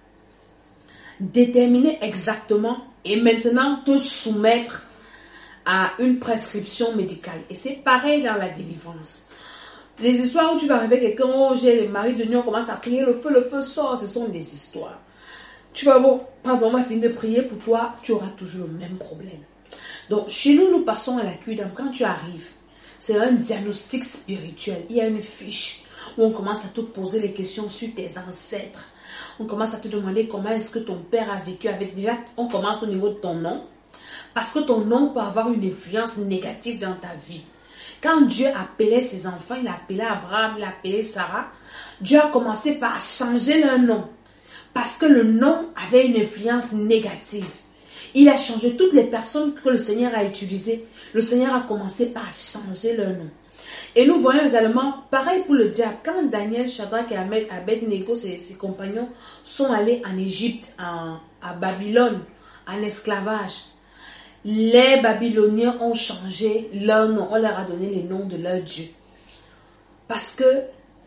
déterminer exactement et maintenant te soumettre à une prescription médicale. Et c'est pareil dans la délivrance. Les histoires où tu vas arriver quelqu'un, oh j'ai le mari de nuit, on commence à prier, le feu sort, ce sont des histoires. Tu vas voir, pardon, on va finir de prier pour toi, tu auras toujours le même problème. Donc chez nous, nous passons à la cure d'âme. Quand tu arrives, c'est un diagnostic spirituel. Il y a une fiche où on commence à te poser les questions sur tes ancêtres. On commence à te demander comment est-ce que ton père a vécu avec. Déjà, on commence au niveau de ton nom. Parce que ton nom peut avoir une influence négative dans ta vie. Quand Dieu appelait ses enfants, il appelait Abraham, il appelait Sarah. Dieu a commencé par changer leur nom. Parce que le nom avait une influence négative. Il a changé toutes les personnes que le Seigneur a utilisées. Le Seigneur a commencé par changer leur nom. Et nous voyons également, pareil pour le diable, quand Daniel, Shadrach et Abednego, ses compagnons, sont allés en Égypte, à Babylone, en esclavage, les Babyloniens ont changé leur nom, on leur a donné les noms de leur Dieu. Parce que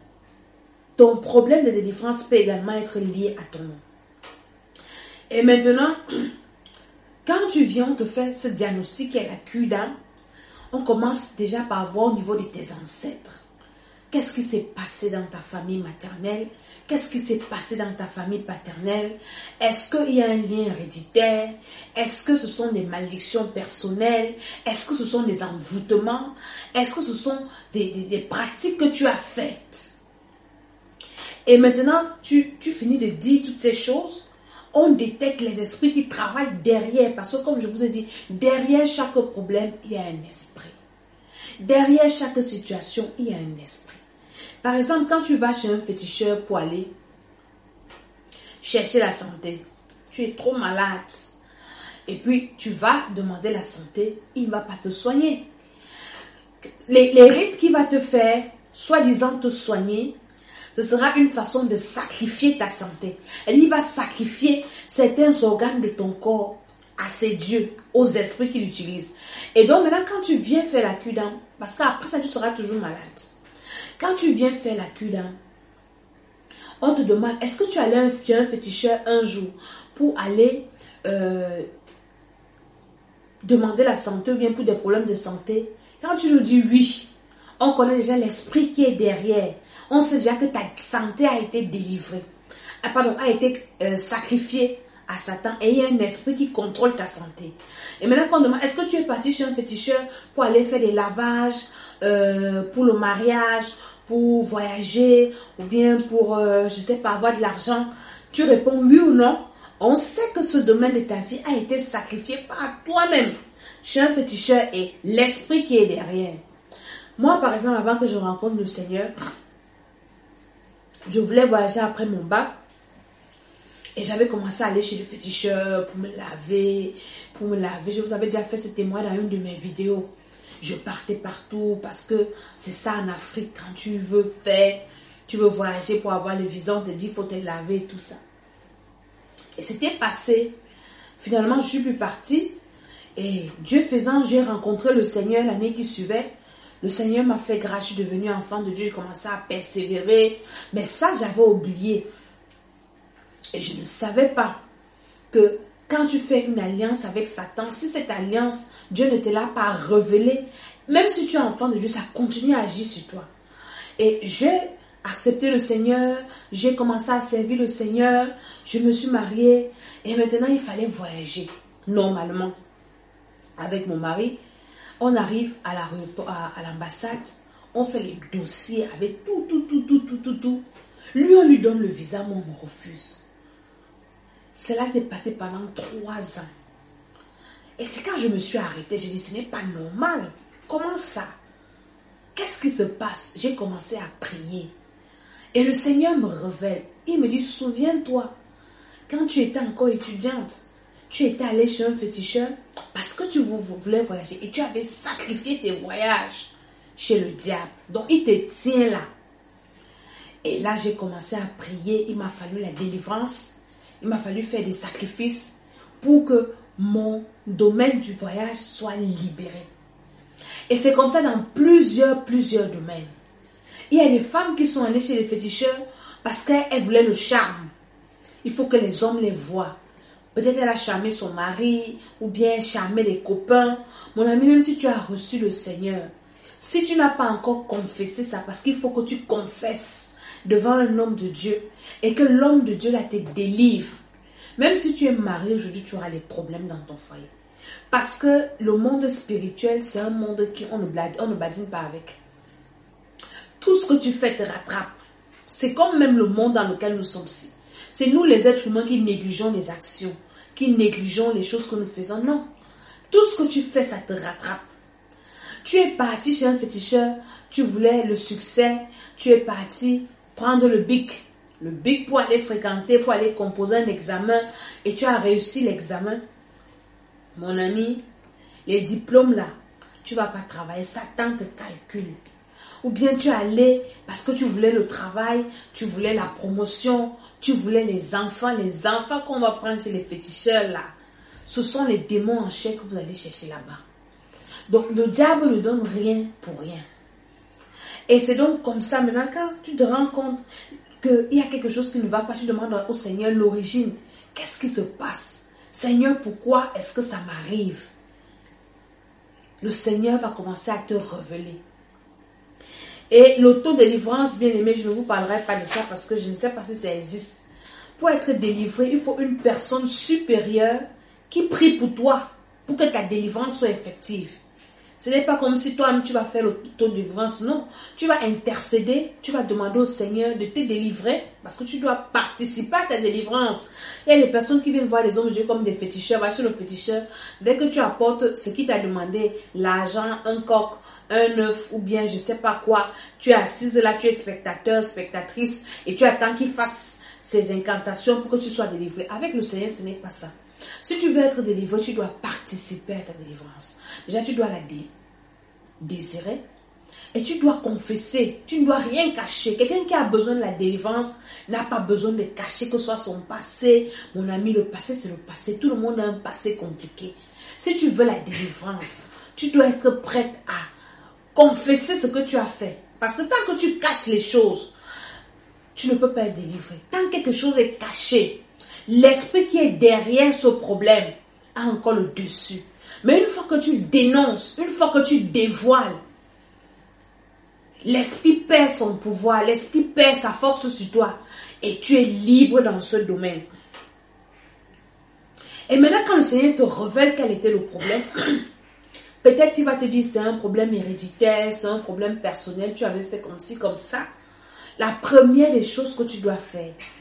ton problème de délivrance peut également être lié à ton nom. Et maintenant, quand tu viens, on te fait ce diagnostic qui est la cure d'âme. On commence déjà par voir au niveau de tes ancêtres. Qu'est-ce qui s'est passé dans ta famille maternelle? Qu'est-ce qui s'est passé dans ta famille paternelle? Est-ce qu'il y a un lien héréditaire? Est-ce que ce sont des malédictions personnelles? Est-ce que ce sont des envoûtements? Est-ce que ce sont des pratiques que tu as faites? Et maintenant, tu finis de dire toutes ces choses. On détecte les esprits qui travaillent derrière. Parce que comme je vous ai dit, derrière chaque problème, il y a un esprit. Derrière chaque situation, il y a un esprit. Par exemple, quand tu vas chez un féticheur pour aller chercher la santé, tu es trop malade. Et puis, tu vas demander la santé, il ne va pas te soigner. Les rites qu'il va te faire, soi-disant te soigner, ce sera une façon de sacrifier ta santé. Et il va sacrifier certains organes de ton corps à ses dieux, aux esprits qu'il utilise. Et donc maintenant, quand tu viens faire la cure d'âme, parce qu'après ça, tu seras toujours malade. Quand tu viens faire la cure d'âme, on te demande, est-ce que tu allais chez un féticheur un jour pour aller demander la santé ou bien pour des problèmes de santé? Quand tu nous dis oui, on connaît déjà l'esprit qui est derrière. On sait déjà que ta santé a été délivrée. A été sacrifiée à Satan. Et il y a un esprit qui contrôle ta santé. Et maintenant qu'on demande, est-ce que tu es parti chez un féticheur pour aller faire des lavages, pour le mariage, pour voyager, ou bien pour, je ne sais pas, avoir de l'argent? Tu réponds oui ou non. On sait que ce domaine de ta vie a été sacrifié par toi-même. chez un féticheur et l'esprit qui est derrière. Moi, par exemple, avant que je rencontre le Seigneur, je voulais voyager après mon bac. Et j'avais commencé à aller chez le féticheur pour me laver. Je vous avais déjà fait ce témoin dans une de mes vidéos. Je partais partout parce que c'est ça en Afrique. Quand tu veux voyager pour avoir le visa, on te dit qu'il faut te laver et tout ça. Et c'était passé. Finalement, je suis plus partie. Et Dieu faisant, j'ai rencontré le Seigneur l'année qui suivait. Le Seigneur m'a fait grâce, je suis devenue enfant de Dieu, j'ai commencé à persévérer. Mais ça, j'avais oublié. Et je ne savais pas que quand tu fais une alliance avec Satan, si cette alliance, Dieu ne te l'a pas révélée, même si tu es enfant de Dieu, ça continue à agir sur toi. Et j'ai accepté le Seigneur, j'ai commencé à servir le Seigneur, je me suis mariée et maintenant il fallait voyager. Normalement, avec mon mari, on arrive à l'ambassade, on fait les dossiers avec tout. Lui, on lui donne le visa, moi, on me refuse. Cela s'est passé pendant 3 ans. Et c'est quand je me suis arrêtée, j'ai dit, ce n'est pas normal. Comment ça? Qu'est-ce qui se passe? J'ai commencé à prier. Et le Seigneur me révèle. Il me dit, souviens-toi, quand tu étais encore étudiante, tu étais allée chez un féticheur parce que tu voulais voyager et tu avais sacrifié tes voyages chez le diable. Donc, il te tient là. Et là, j'ai commencé à prier. Il m'a fallu la délivrance. Il m'a fallu faire des sacrifices pour que mon domaine du voyage soit libéré. Et c'est comme ça dans plusieurs domaines. Il y a des femmes qui sont allées chez les féticheurs parce qu'elles voulaient le charme. Il faut que les hommes les voient. Peut-être elle a charmé son mari ou bien charmé les copains. Mon ami, même si tu as reçu le Seigneur, si tu n'as pas encore confessé ça, parce qu'il faut que tu confesses devant un homme de Dieu et que l'homme de Dieu là te délivre. Même si tu es marié aujourd'hui, tu auras des problèmes dans ton foyer. Parce que le monde spirituel, c'est un monde qu'on ne badine pas avec. Tout ce que tu fais te rattrape. C'est comme même le monde dans lequel nous sommes ici. C'est nous les êtres humains qui négligeons les actions, qui négligeons les choses que nous faisons. Non. Tout ce que tu fais, ça te rattrape. Tu es parti chez un féticheur, tu voulais le succès, tu es parti prendre le bic pour aller fréquenter, pour aller composer un examen et tu as réussi l'examen. Mon ami, les diplômes là, tu ne vas pas travailler, Satan te calcule. Ou bien tu es allé parce que tu voulais le travail, tu voulais la promotion, tu voulais les enfants qu'on va prendre chez les féticheurs là. Ce sont les démons en chair que vous allez chercher là-bas. Donc le diable ne donne rien pour rien. Et c'est donc comme ça maintenant quand tu te rends compte qu'il y a quelque chose qui ne va pas, tu demandes au Seigneur l'origine. Qu'est-ce qui se passe? Seigneur, pourquoi est-ce que ça m'arrive? Le Seigneur va commencer à te révéler. Et l'autodélivrance, bien aimé, je ne vous parlerai pas de ça parce que je ne sais pas si ça existe. Pour être délivré, il faut une personne supérieure qui prie pour toi, pour que ta délivrance soit effective. Ce n'est pas comme si toi-même tu vas faire l'autodélivrance, non. Tu vas intercéder, tu vas demander au Seigneur de te délivrer parce que tu dois participer à ta délivrance. Il y a des personnes qui viennent voir les hommes de Dieu comme des féticheurs, va chez le féticheur, dès que tu apportes ce qu'il t'a demandé, l'argent, un coq, un œuf ou bien je ne sais pas quoi, tu es assise là, tu es spectateur, spectatrice et tu attends qu'il fasse ses incantations pour que tu sois délivré. Avec le Seigneur, ce n'est pas ça. Si tu veux être délivré, tu dois participer à ta délivrance. Déjà, tu dois la désirer et tu dois confesser. Tu ne dois rien cacher. Quelqu'un qui a besoin de la délivrance n'a pas besoin de cacher que ce soit son passé. Mon ami, le passé, c'est le passé. Tout le monde a un passé compliqué. Si tu veux la délivrance, tu dois être prête à confesser ce que tu as fait. Parce que tant que tu caches les choses, tu ne peux pas être délivré. Tant que quelque chose est caché, l'esprit qui est derrière ce problème a encore le dessus. Mais une fois que tu dénonces, une fois que tu dévoiles, l'esprit perd son pouvoir, l'esprit perd sa force sur toi et tu es libre dans ce domaine. Et maintenant quand le Seigneur te révèle quel était le problème, peut-être qu'il va te dire c'est un problème héréditaire, c'est un problème personnel, tu avais fait comme ci, comme ça. La première des choses que tu dois faire,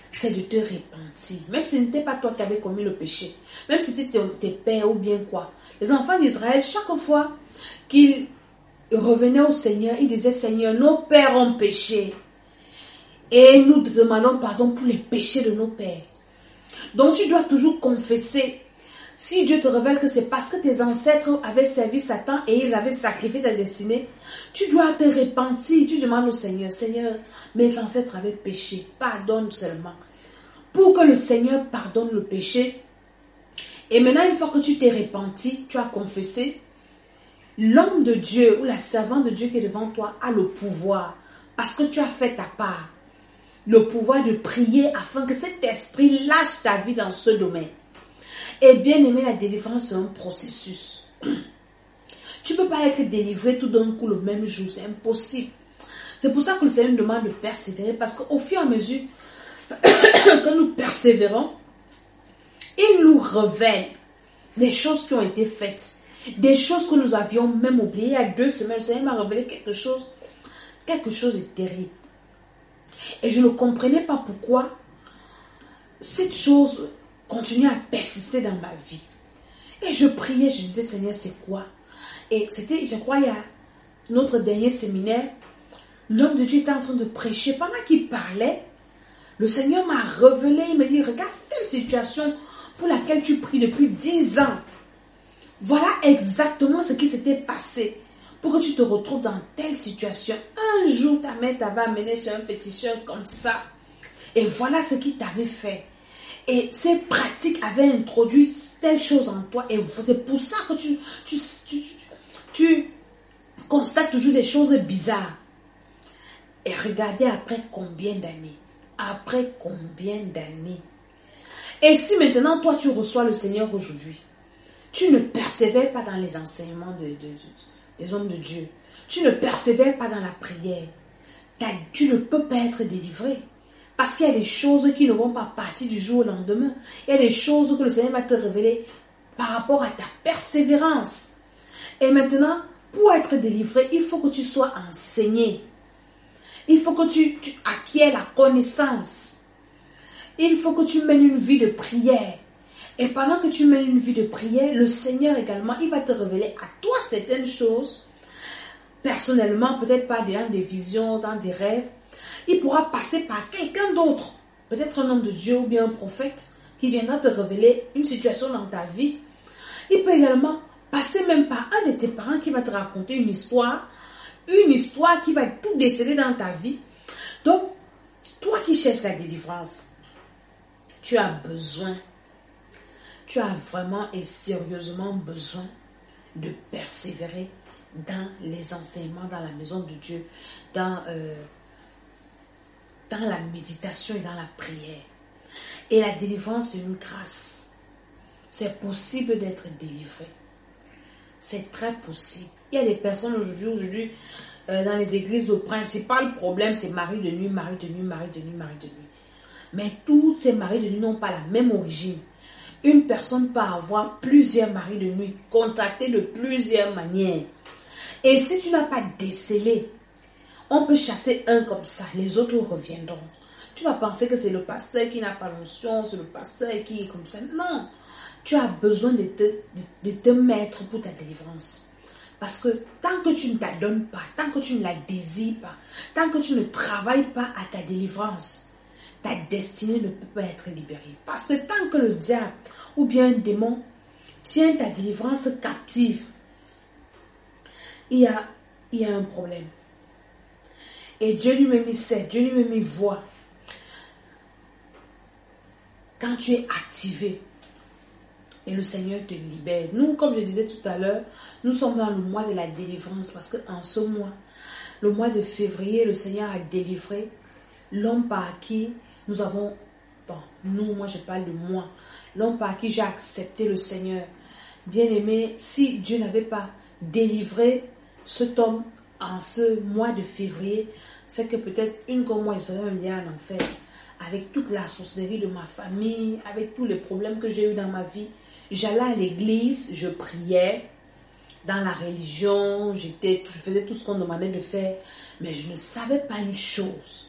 c'est de te repentir. Même si ce n'était pas toi qui avais commis le péché, même si c'était tes pères ou bien quoi. Les enfants d'Israël, chaque fois qu'ils revenaient au Seigneur, ils disaient, Seigneur, nos pères ont péché. Et nous te demandons pardon pour les péchés de nos pères. Donc tu dois toujours confesser. Si Dieu te révèle que c'est parce que tes ancêtres avaient servi Satan et ils avaient sacrifié ta destinée, tu dois te repentir. Tu demandes au Seigneur, Seigneur, mes ancêtres avaient péché, pardonne seulement. Pour que le Seigneur pardonne le péché. Et maintenant, une fois que tu t'es repenti, tu as confessé, l'homme de Dieu ou la servante de Dieu qui est devant toi a le pouvoir, parce que tu as fait ta part, le pouvoir de prier afin que cet esprit lâche ta vie dans ce domaine. Et bien aimé, la délivrance, c'est un processus. Tu ne peux pas être délivré tout d'un coup le même jour, c'est impossible. C'est pour ça que le Seigneur nous demande de persévérer, parce qu'au fur et à mesure que nous persévérons, il nous révèle des choses qui ont été faites, des choses que nous avions même oubliées. Il y a 2 semaines, le Seigneur m'a révélé quelque chose de terrible. Et je ne comprenais pas pourquoi cette chose continuait à persister dans ma vie. Et je priais, je disais, Seigneur, c'est quoi? Et c'était, je crois, il y a notre dernier séminaire, l'homme de Dieu était en train de prêcher. Pendant qu'il parlait, le Seigneur m'a révélé, il m'a dit, regarde telle situation pour laquelle tu pries depuis 10 ans. Voilà exactement ce qui s'était passé pour que tu te retrouves dans telle situation. Un jour, ta mère t'avait amené chez un féticheur comme ça. Et voilà ce qu'il t'avait fait. Et ces pratiques avaient introduit telle chose en toi. Et c'est pour ça que tu constates toujours des choses bizarres. Et regardez après combien d'années. Après combien d'années. Et si maintenant, toi, tu reçois le Seigneur aujourd'hui, tu ne persévères pas dans les enseignements des hommes de Dieu. Tu ne persévères pas dans la prière. Tu ne peux pas être délivré. Parce qu'il y a des choses qui ne vont pas partir du jour au lendemain. Il y a des choses que le Seigneur va te révéler par rapport à ta persévérance. Et maintenant, pour être délivré, il faut que tu sois enseigné. Il faut que tu acquières la connaissance. Il faut que tu mènes une vie de prière. Et pendant que tu mènes une vie de prière, le Seigneur également, il va te révéler à toi certaines choses. Personnellement, peut-être pas dans des visions, dans des rêves. Il pourra passer par quelqu'un d'autre. Peut-être un homme de Dieu ou bien un prophète qui viendra te révéler une situation dans ta vie. Il peut également passer même par un de tes parents qui va te raconter une histoire qui va tout déceler dans ta vie. Donc, toi qui cherches la délivrance, tu as vraiment et sérieusement besoin de persévérer dans les enseignements, dans la maison de Dieu, dans la méditation et dans la prière. Et la délivrance, c'est une grâce. C'est possible d'être délivré. C'est très possible. Il y a des personnes aujourd'hui, dans les églises, le principal problème, c'est mari de nuit. Mais tous ces maris de nuit n'ont pas la même origine. Une personne peut avoir plusieurs maris de nuit, contactés de plusieurs manières. Et si tu n'as pas décelé, on peut chasser un comme ça, les autres reviendront. Tu vas penser que c'est le pasteur qui n'a pas l'onction, c'est le pasteur qui est comme ça. Non, tu as besoin de te mettre pour ta délivrance. Parce que tant que tu ne t'adonnes pas, tant que tu ne la désires pas, tant que tu ne travailles pas à ta délivrance, ta destinée ne peut pas être libérée. Parce que tant que le diable ou bien un démon tient ta délivrance captive, il y a un problème. Et Dieu lui-même sait, Dieu lui-même voit. Quand tu es activé et le Seigneur te libère. Nous, comme je disais tout à l'heure, nous sommes dans le mois de la délivrance parce qu'en ce mois, le mois de février, le Seigneur a délivré l'homme par qui nous avons, moi je parle de moi, l'homme par qui j'ai accepté le Seigneur. Bien aimé, si Dieu n'avait pas délivré cet homme en ce mois de février, c'est que peut-être une comme moi, je serais même bien en enfer. Avec toute la sorcellerie de ma famille, avec tous les problèmes que j'ai eu dans ma vie. J'allais à l'église, je priais dans la religion, je faisais tout ce qu'on demandait de faire, mais je ne savais pas une chose.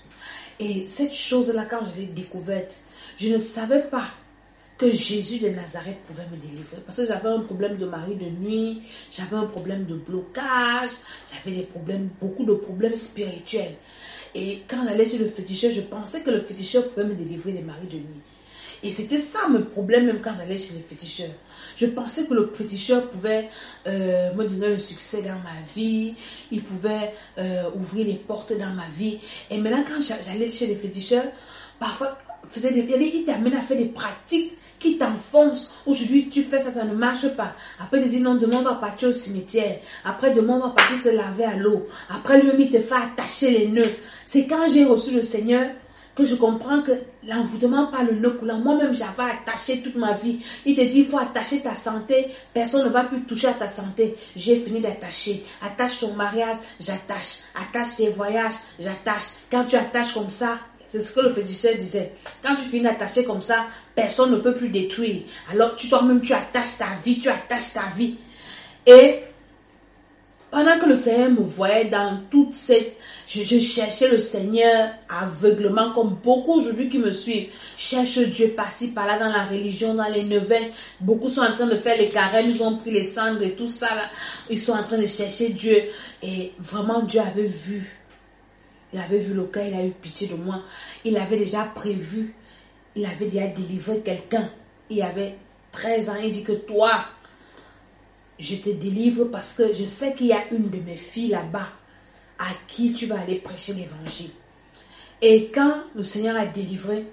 Et cette chose-là, quand je l'ai découverte, je ne savais pas que Jésus de Nazareth pouvait me délivrer. Parce que j'avais un problème de mari de nuit, j'avais un problème de blocage, j'avais des problèmes, beaucoup de problèmes spirituels. Et quand j'allais chez le féticheur, je pensais que le féticheur pouvait me délivrer des maris de nuit. Et c'était ça mon problème même quand j'allais chez le féticheur. Je pensais que le féticheur pouvait me donner le succès dans ma vie, il pouvait ouvrir les portes dans ma vie. Et maintenant quand j'allais chez les féticheurs, parfois il t'amène à faire des pratiques qui t'enfonce. Aujourd'hui, tu fais ça, ça ne marche pas. Après, il te dit non, demain, on va partir au cimetière. Après, demain, on va partir se laver à l'eau. Après, lui-même, il te fait attacher les nœuds. C'est quand j'ai reçu le Seigneur que je comprends que l'envoûtement par le nœud coulant, moi-même, j'avais attaché toute ma vie. Il te dit, il faut attacher ta santé. Personne ne va plus toucher à ta santé. J'ai fini d'attacher. Attache ton mariage, j'attache. Attache tes voyages, j'attache. Quand tu attaches comme ça, c'est ce que le féticheur disait. Quand tu finis d'attacher comme ça, personne ne peut plus détruire. Alors toi-même, tu attaches ta vie, tu attaches ta vie. Et pendant que le Seigneur me voyait dans toute cette... Je cherchais le Seigneur aveuglement, comme beaucoup aujourd'hui qui me suivent. Cherche Dieu par-ci, par-là, dans la religion, dans les neuvaines. Beaucoup sont en train de faire les carèmes, ils ont pris les cendres et tout ça. Là. Ils sont en train de chercher Dieu. Et vraiment, Dieu avait vu. Il avait vu le cas, il a eu pitié de moi. Il avait déjà prévu. Il avait déjà délivré quelqu'un. Il avait 13 ans. Il dit que toi, je te délivre parce que je sais qu'il y a une de mes filles là-bas à qui tu vas aller prêcher l'évangile. Et quand le Seigneur a délivré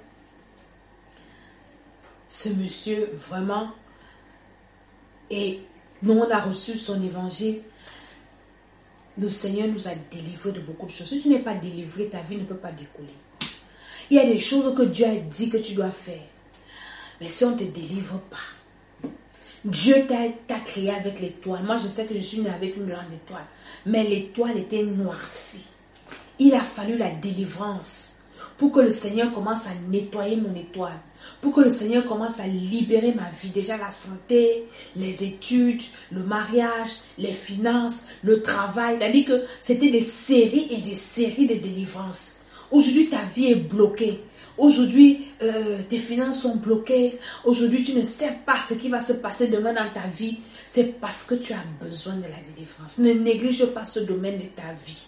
ce monsieur, vraiment, et nous on a reçu son évangile, le Seigneur nous a délivrés de beaucoup de choses. Si tu n'es pas délivré, ta vie ne peut pas décoller. Il y a des choses que Dieu a dit que tu dois faire. Mais si on ne te délivre pas, Dieu t'a créé avec l'étoile. Moi, je sais que je suis née avec une grande étoile. Mais l'étoile était noircie. Il a fallu la délivrance pour que le Seigneur commence à nettoyer mon étoile. Pour que le Seigneur commence à libérer ma vie. Déjà la santé, les études, le mariage, les finances, le travail. Il a dit que c'était des séries et des séries de délivrances. Aujourd'hui, ta vie est bloquée. Aujourd'hui, tes finances sont bloquées. Aujourd'hui, tu ne sais pas ce qui va se passer demain dans ta vie. C'est parce que tu as besoin de la délivrance. Ne néglige pas ce domaine de ta vie.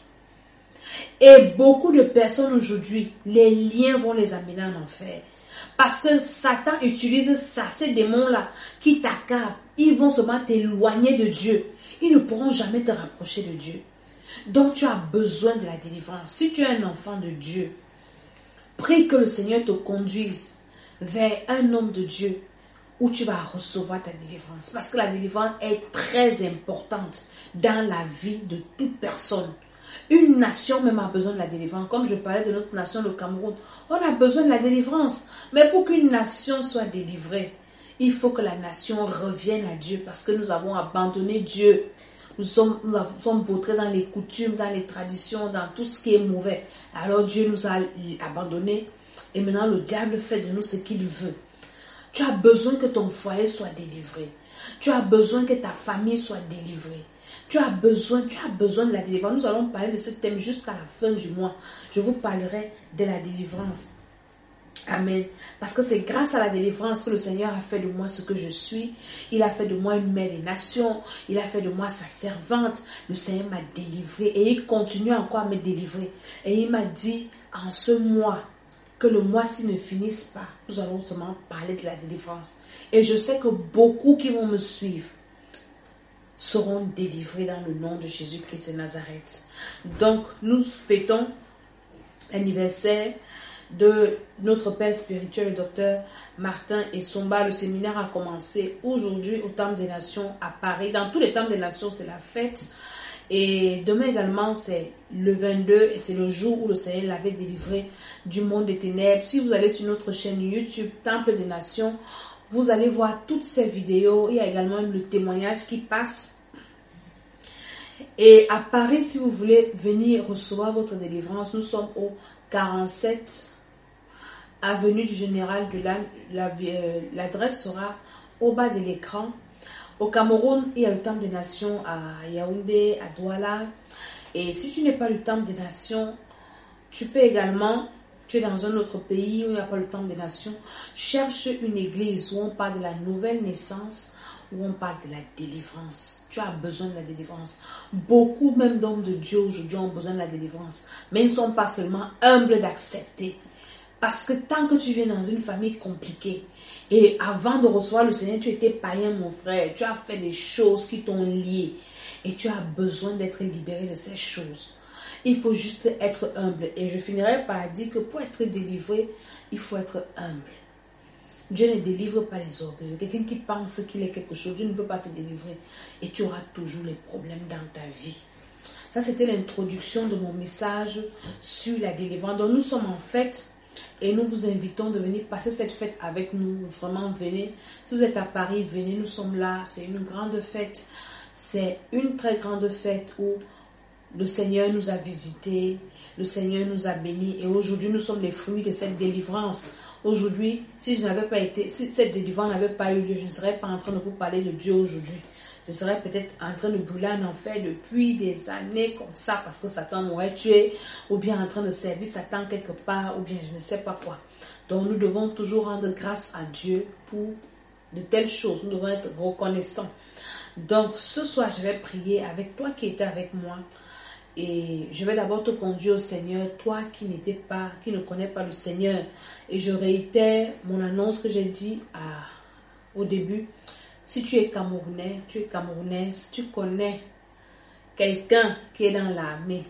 Et beaucoup de personnes aujourd'hui, les liens vont les amener en enfer. Parce que Satan utilise ça, ces démons-là qui t'accablent. Ils vont seulement t'éloigner de Dieu. Ils ne pourront jamais te rapprocher de Dieu. Donc tu as besoin de la délivrance. Si tu es un enfant de Dieu, prie que le Seigneur te conduise vers un homme de Dieu où tu vas recevoir ta délivrance. Parce que la délivrance est très importante dans la vie de toute personne. Une nation même a besoin de la délivrance. Comme je parlais de notre nation, le Cameroun, on a besoin de la délivrance. Mais pour qu'une nation soit délivrée, il faut que la nation revienne à Dieu parce que nous avons abandonné Dieu. Nous sommes vautrés dans les coutumes, dans les traditions, dans tout ce qui est mauvais. Alors Dieu nous a abandonnés et maintenant le diable fait de nous ce qu'il veut. Tu as besoin que ton foyer soit délivré. Tu as besoin que ta famille soit délivrée. Tu as besoin de la délivrance. Nous allons parler de ce thème jusqu'à la fin du mois. Je vous parlerai de la délivrance. Amen. Parce que c'est grâce à la délivrance que le Seigneur a fait de moi ce que je suis. Il a fait de moi une mère des nations. Il a fait de moi sa servante. Le Seigneur m'a délivré et il continue encore à me délivrer. Et il m'a dit en ce mois que le mois-ci ne finisse pas. Nous allons seulement parler de la délivrance. Et je sais que beaucoup qui vont me suivre seront délivrés dans le nom de Jésus-Christ de Nazareth. Donc, nous fêtons l'anniversaire de notre père spirituel, le docteur Martin Essomba. Le séminaire a commencé aujourd'hui au Temple des Nations à Paris. Dans tous les Temples des Nations, c'est la fête. Et demain également, c'est le 22 et c'est le jour où le Seigneur l'avait délivré du monde des ténèbres. Si vous allez sur notre chaîne YouTube, Temple des Nations, vous allez voir toutes ces vidéos. Il y a également le témoignage qui passe. Et à Paris, si vous voulez venir recevoir votre délivrance, nous sommes au 47 avenue du Général de l'adresse sera au bas de l'écran. Au Cameroun, il y a le Temple des Nations à Yaoundé, à Douala. Et si tu n'es pas le Temple des Nations, tu peux également tu es dans un autre pays où il n'y a pas le temps des nations, cherche une église où on parle de la nouvelle naissance, où on parle de la délivrance. Tu as besoin de la délivrance. Beaucoup même d'hommes de Dieu aujourd'hui ont besoin de la délivrance. Mais ils ne sont pas seulement humbles d'accepter. Parce que tant que tu viens dans une famille compliquée, et avant de recevoir le Seigneur, tu étais païen, mon frère, tu as fait des choses qui t'ont lié. Et tu as besoin d'être libéré de ces choses. Il faut juste être humble. Et je finirai par dire que pour être délivré, il faut être humble. Dieu ne délivre pas les orgueilleux. Quelqu'un qui pense qu'il est quelque chose, Dieu ne peut pas te délivrer. Et tu auras toujours les problèmes dans ta vie. Ça, c'était l'introduction de mon message sur la délivrance. Donc, nous sommes en fête et nous vous invitons de venir passer cette fête avec nous. Vraiment, venez. Si vous êtes à Paris, venez. Nous sommes là. C'est une grande fête. C'est une très grande fête où le Seigneur nous a visités. Le Seigneur nous a bénis. Et aujourd'hui, nous sommes les fruits de cette délivrance. Aujourd'hui, si cette délivrance n'avait pas eu lieu, je ne serais pas en train de vous parler de Dieu aujourd'hui. Je serais peut-être en train de brûler en enfer depuis des années comme ça parce que Satan m'aurait tué, ou bien en train de servir Satan quelque part, ou bien je ne sais pas quoi. Donc nous devons toujours rendre grâce à Dieu pour de telles choses. Nous devons être reconnaissants. Donc ce soir, je vais prier avec toi qui étais avec moi. Et je vais d'abord te conduire au Seigneur, toi qui ne connais pas le Seigneur. Et je réitère mon annonce que j'ai dit au début. Si tu es Camerounais, tu es Camerounaise, tu connais quelqu'un qui est dans l'armée,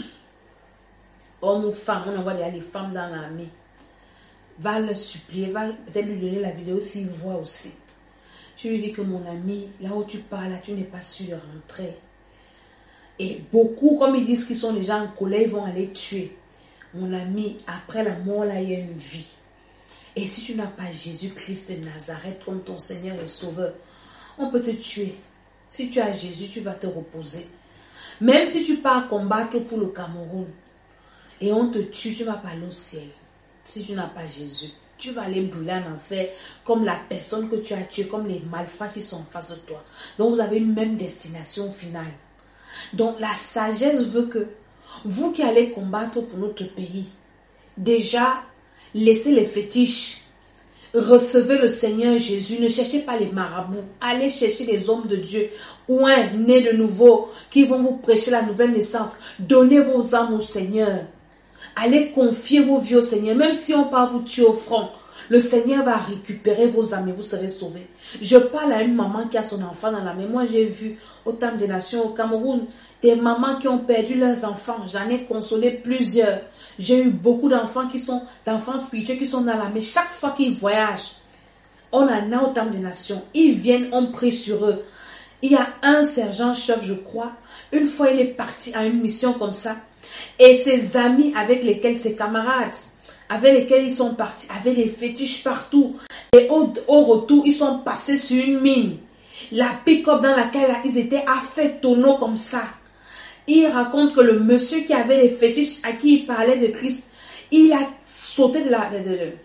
homme ou femme, on envoie les femmes dans l'armée, va le supplier, va peut-être lui donner la vidéo s'il voit aussi. Je lui dis que mon ami, là où tu pars, là, tu n'es pas sûr de rentrer. Et beaucoup, comme ils disent qu'ils sont déjà en colère, ils vont aller tuer. Mon ami, après la mort, là, il y a une vie. Et si tu n'as pas Jésus-Christ de Nazareth comme ton Seigneur et Sauveur, on peut te tuer. Si tu as Jésus, tu vas te reposer. Même si tu pars combattre pour le Cameroun et on te tue, tu vas pas aller au ciel. Si tu n'as pas Jésus, tu vas aller brûler en enfer comme la personne que tu as tuée, comme les malfrats qui sont en face de toi. Donc vous avez une même destination finale. Donc la sagesse veut que vous qui allez combattre pour notre pays, déjà laissez les fétiches, recevez le Seigneur Jésus, ne cherchez pas les marabouts, allez chercher des hommes de Dieu ou un né de nouveau qui vont vous prêcher la nouvelle naissance. Donnez vos âmes au Seigneur, allez confier vos vies au Seigneur, même si on part vous tuer au front. Le Seigneur va récupérer vos âmes et vous serez sauvés. Je parle à une maman qui a son enfant dans la main. Moi, j'ai vu au Temple des Nations, au Cameroun, des mamans qui ont perdu leurs enfants. J'en ai consolé plusieurs. J'ai eu beaucoup d'enfants d'enfants spirituels qui sont dans la main. Chaque fois qu'ils voyagent, on en a au Temple des Nations. Ils viennent, on prie sur eux. Il y a un sergent-chef, je crois. Une fois, il est parti à une mission comme ça. Et ses amis avec lesquels, ses camarades, avec lesquels ils sont partis, avaient des fétiches partout. Et au retour, ils sont passés sur une mine. La pick-up dans laquelle ils étaient a fait tonneau comme ça. Il raconte que le monsieur qui avait les fétiches à qui il parlait de Christ, il a sauté de la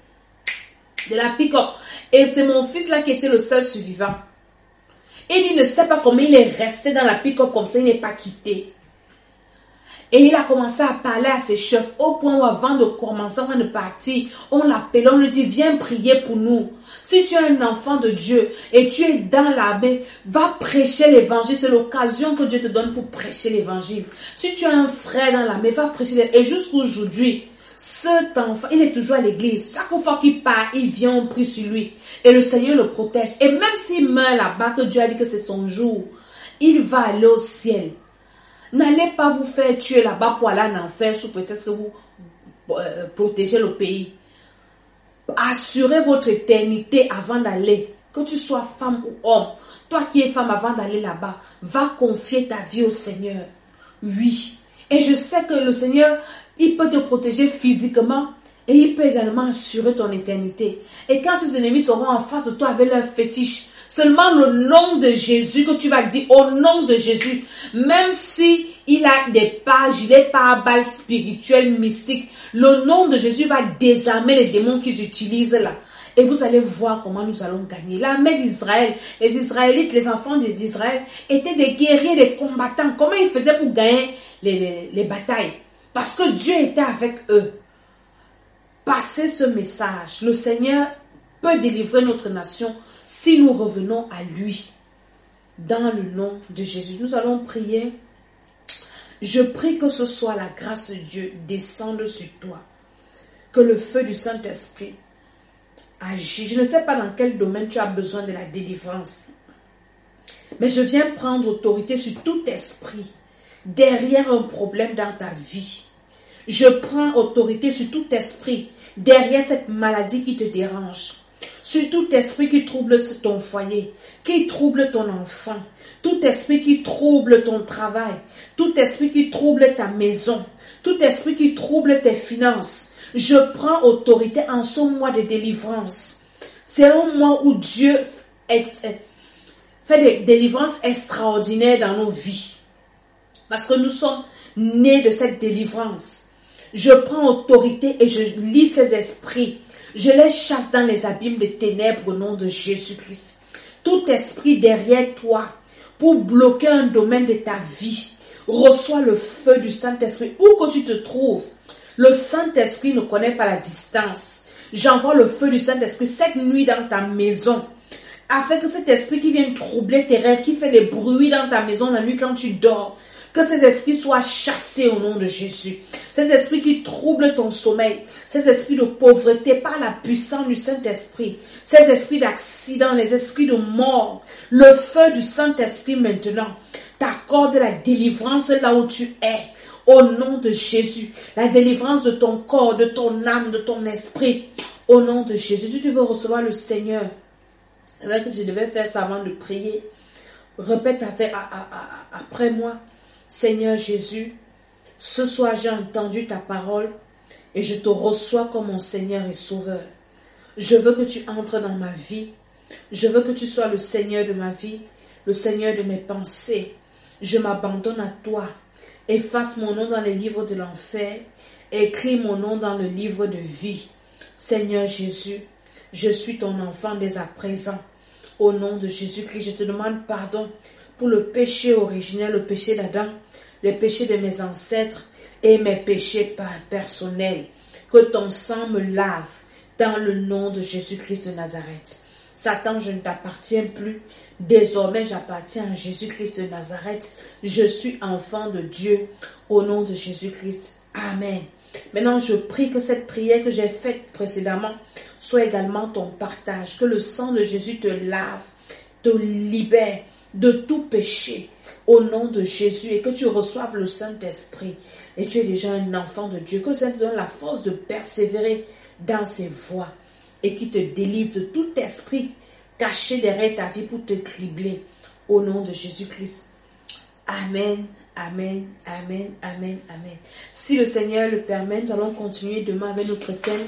pick-up. Et c'est mon fils là qui était le seul survivant. Et il ne sait pas comment il est resté dans la pick-up comme ça, il n'est pas quitté. Et il a commencé à parler à ses chefs au point où avant de partir, on l'appelle, on lui dit, viens prier pour nous. Si tu es un enfant de Dieu et tu es dans l'armée, va prêcher l'évangile. C'est l'occasion que Dieu te donne pour prêcher l'évangile. Si tu as un frère dans l'armée, va prêcher l'évangile. Et jusqu'aujourd'hui, cet enfant, il est toujours à l'église. Chaque fois qu'il part, il vient, on prie sur lui. Et le Seigneur le protège. Et même s'il meurt là-bas, que Dieu a dit que c'est son jour, il va aller au ciel. N'allez pas vous faire tuer là-bas pour aller en enfer sous prétexte que vous protégez le pays. Assurez votre éternité avant d'aller. Que tu sois femme ou homme. Toi qui es femme avant d'aller là-bas, va confier ta vie au Seigneur. Oui. Et je sais que le Seigneur, il peut te protéger physiquement et il peut également assurer ton éternité. Et quand ces ennemis seront en face de toi avec leurs fétiches, seulement le nom de Jésus que tu vas dire, au nom de Jésus, même si il a des gilets pare-balles spirituels, mystiques, le nom de Jésus va désarmer les démons qu'ils utilisent là. Et vous allez voir comment nous allons gagner. L'armée d'Israël, les Israélites, les enfants d'Israël étaient des guerriers, des combattants. Comment ils faisaient pour gagner les batailles? Parce que Dieu était avec eux. passer ce message. Le Seigneur peut délivrer notre nation si nous revenons à lui. Dans le nom de Jésus, nous allons prier. Je prie que ce soit la grâce de Dieu descende sur toi. Que le feu du Saint-Esprit agisse. Je ne sais pas dans quel domaine tu as besoin de la délivrance. Mais je viens prendre autorité sur tout esprit derrière un problème dans ta vie. Je prends autorité sur tout esprit derrière cette maladie qui te dérange. Sur tout esprit qui trouble ton foyer, qui trouble ton enfant, tout esprit qui trouble ton travail, tout esprit qui trouble ta maison, tout esprit qui trouble tes finances. Je prends autorité en ce mois de délivrance. C'est un mois où Dieu fait des délivrances extraordinaires dans nos vies. Parce que nous sommes nés de cette délivrance. Je prends autorité et je lis ces esprits. Je les chasse dans les abîmes des ténèbres au nom de Jésus-Christ. Tout esprit derrière toi pour bloquer un domaine de ta vie, reçois le feu du Saint-Esprit. Où que tu te trouves, le Saint-Esprit ne connaît pas la distance. J'envoie le feu du Saint-Esprit cette nuit dans ta maison, afin que cet esprit qui vient troubler tes rêves, qui fait des bruits dans ta maison la nuit quand tu dors, que ces esprits soient chassés au nom de Jésus. Ces esprits qui troublent ton sommeil, ces esprits de pauvreté par la puissance du Saint-Esprit, ces esprits d'accident, les esprits de mort, le feu du Saint-Esprit maintenant t'accorde la délivrance là où tu es. Au nom de Jésus, la délivrance de ton corps, de ton âme, de ton esprit. Au nom de Jésus, si tu veux recevoir le Seigneur, c'est vrai que je devais faire ça avant de prier. Répète après moi. Seigneur Jésus, ce soir j'ai entendu ta parole et je te reçois comme mon Seigneur et Sauveur. Je veux que tu entres dans ma vie. Je veux que tu sois le Seigneur de ma vie, le Seigneur de mes pensées. Je m'abandonne à toi. Efface mon nom dans les livres de l'enfer. Écris mon nom dans le livre de vie. Seigneur Jésus, je suis ton enfant dès à présent. Au nom de Jésus-Christ, je te demande pardon pour le péché originel, le péché d'Adam, le péché de mes ancêtres et mes péchés personnels. Que ton sang me lave dans le nom de Jésus-Christ de Nazareth. Satan, je ne t'appartiens plus. Désormais, j'appartiens à Jésus-Christ de Nazareth. Je suis enfant de Dieu au nom de Jésus-Christ. Amen. Maintenant, je prie que cette prière que j'ai faite précédemment soit également ton partage. Que le sang de Jésus te lave, te libère de tout péché au nom de Jésus et que tu reçoives le Saint-Esprit. Et tu es déjà un enfant de Dieu. Que le Saint te donne la force de persévérer dans ses voies et qui te délivre de tout esprit caché derrière ta vie pour te cribler. Au nom de Jésus-Christ. Amen, amen, amen, amen, amen. Si le Seigneur le permet, nous allons continuer demain avec notre thème.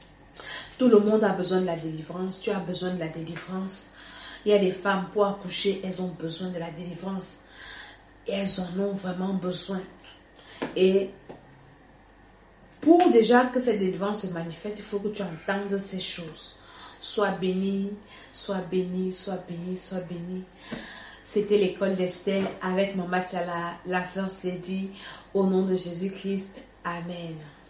Tout le monde a besoin de la délivrance. Tu as besoin de la délivrance. Il y a des femmes pour accoucher, elles ont besoin de la délivrance. Et elles en ont vraiment besoin. Et pour déjà que cette délivrance se manifeste, il faut que tu entendes ces choses. Sois béni, sois béni, sois béni, sois béni. C'était l'école d'Esther avec Mama Tchala, la First Lady. Au nom de Jésus-Christ. Amen.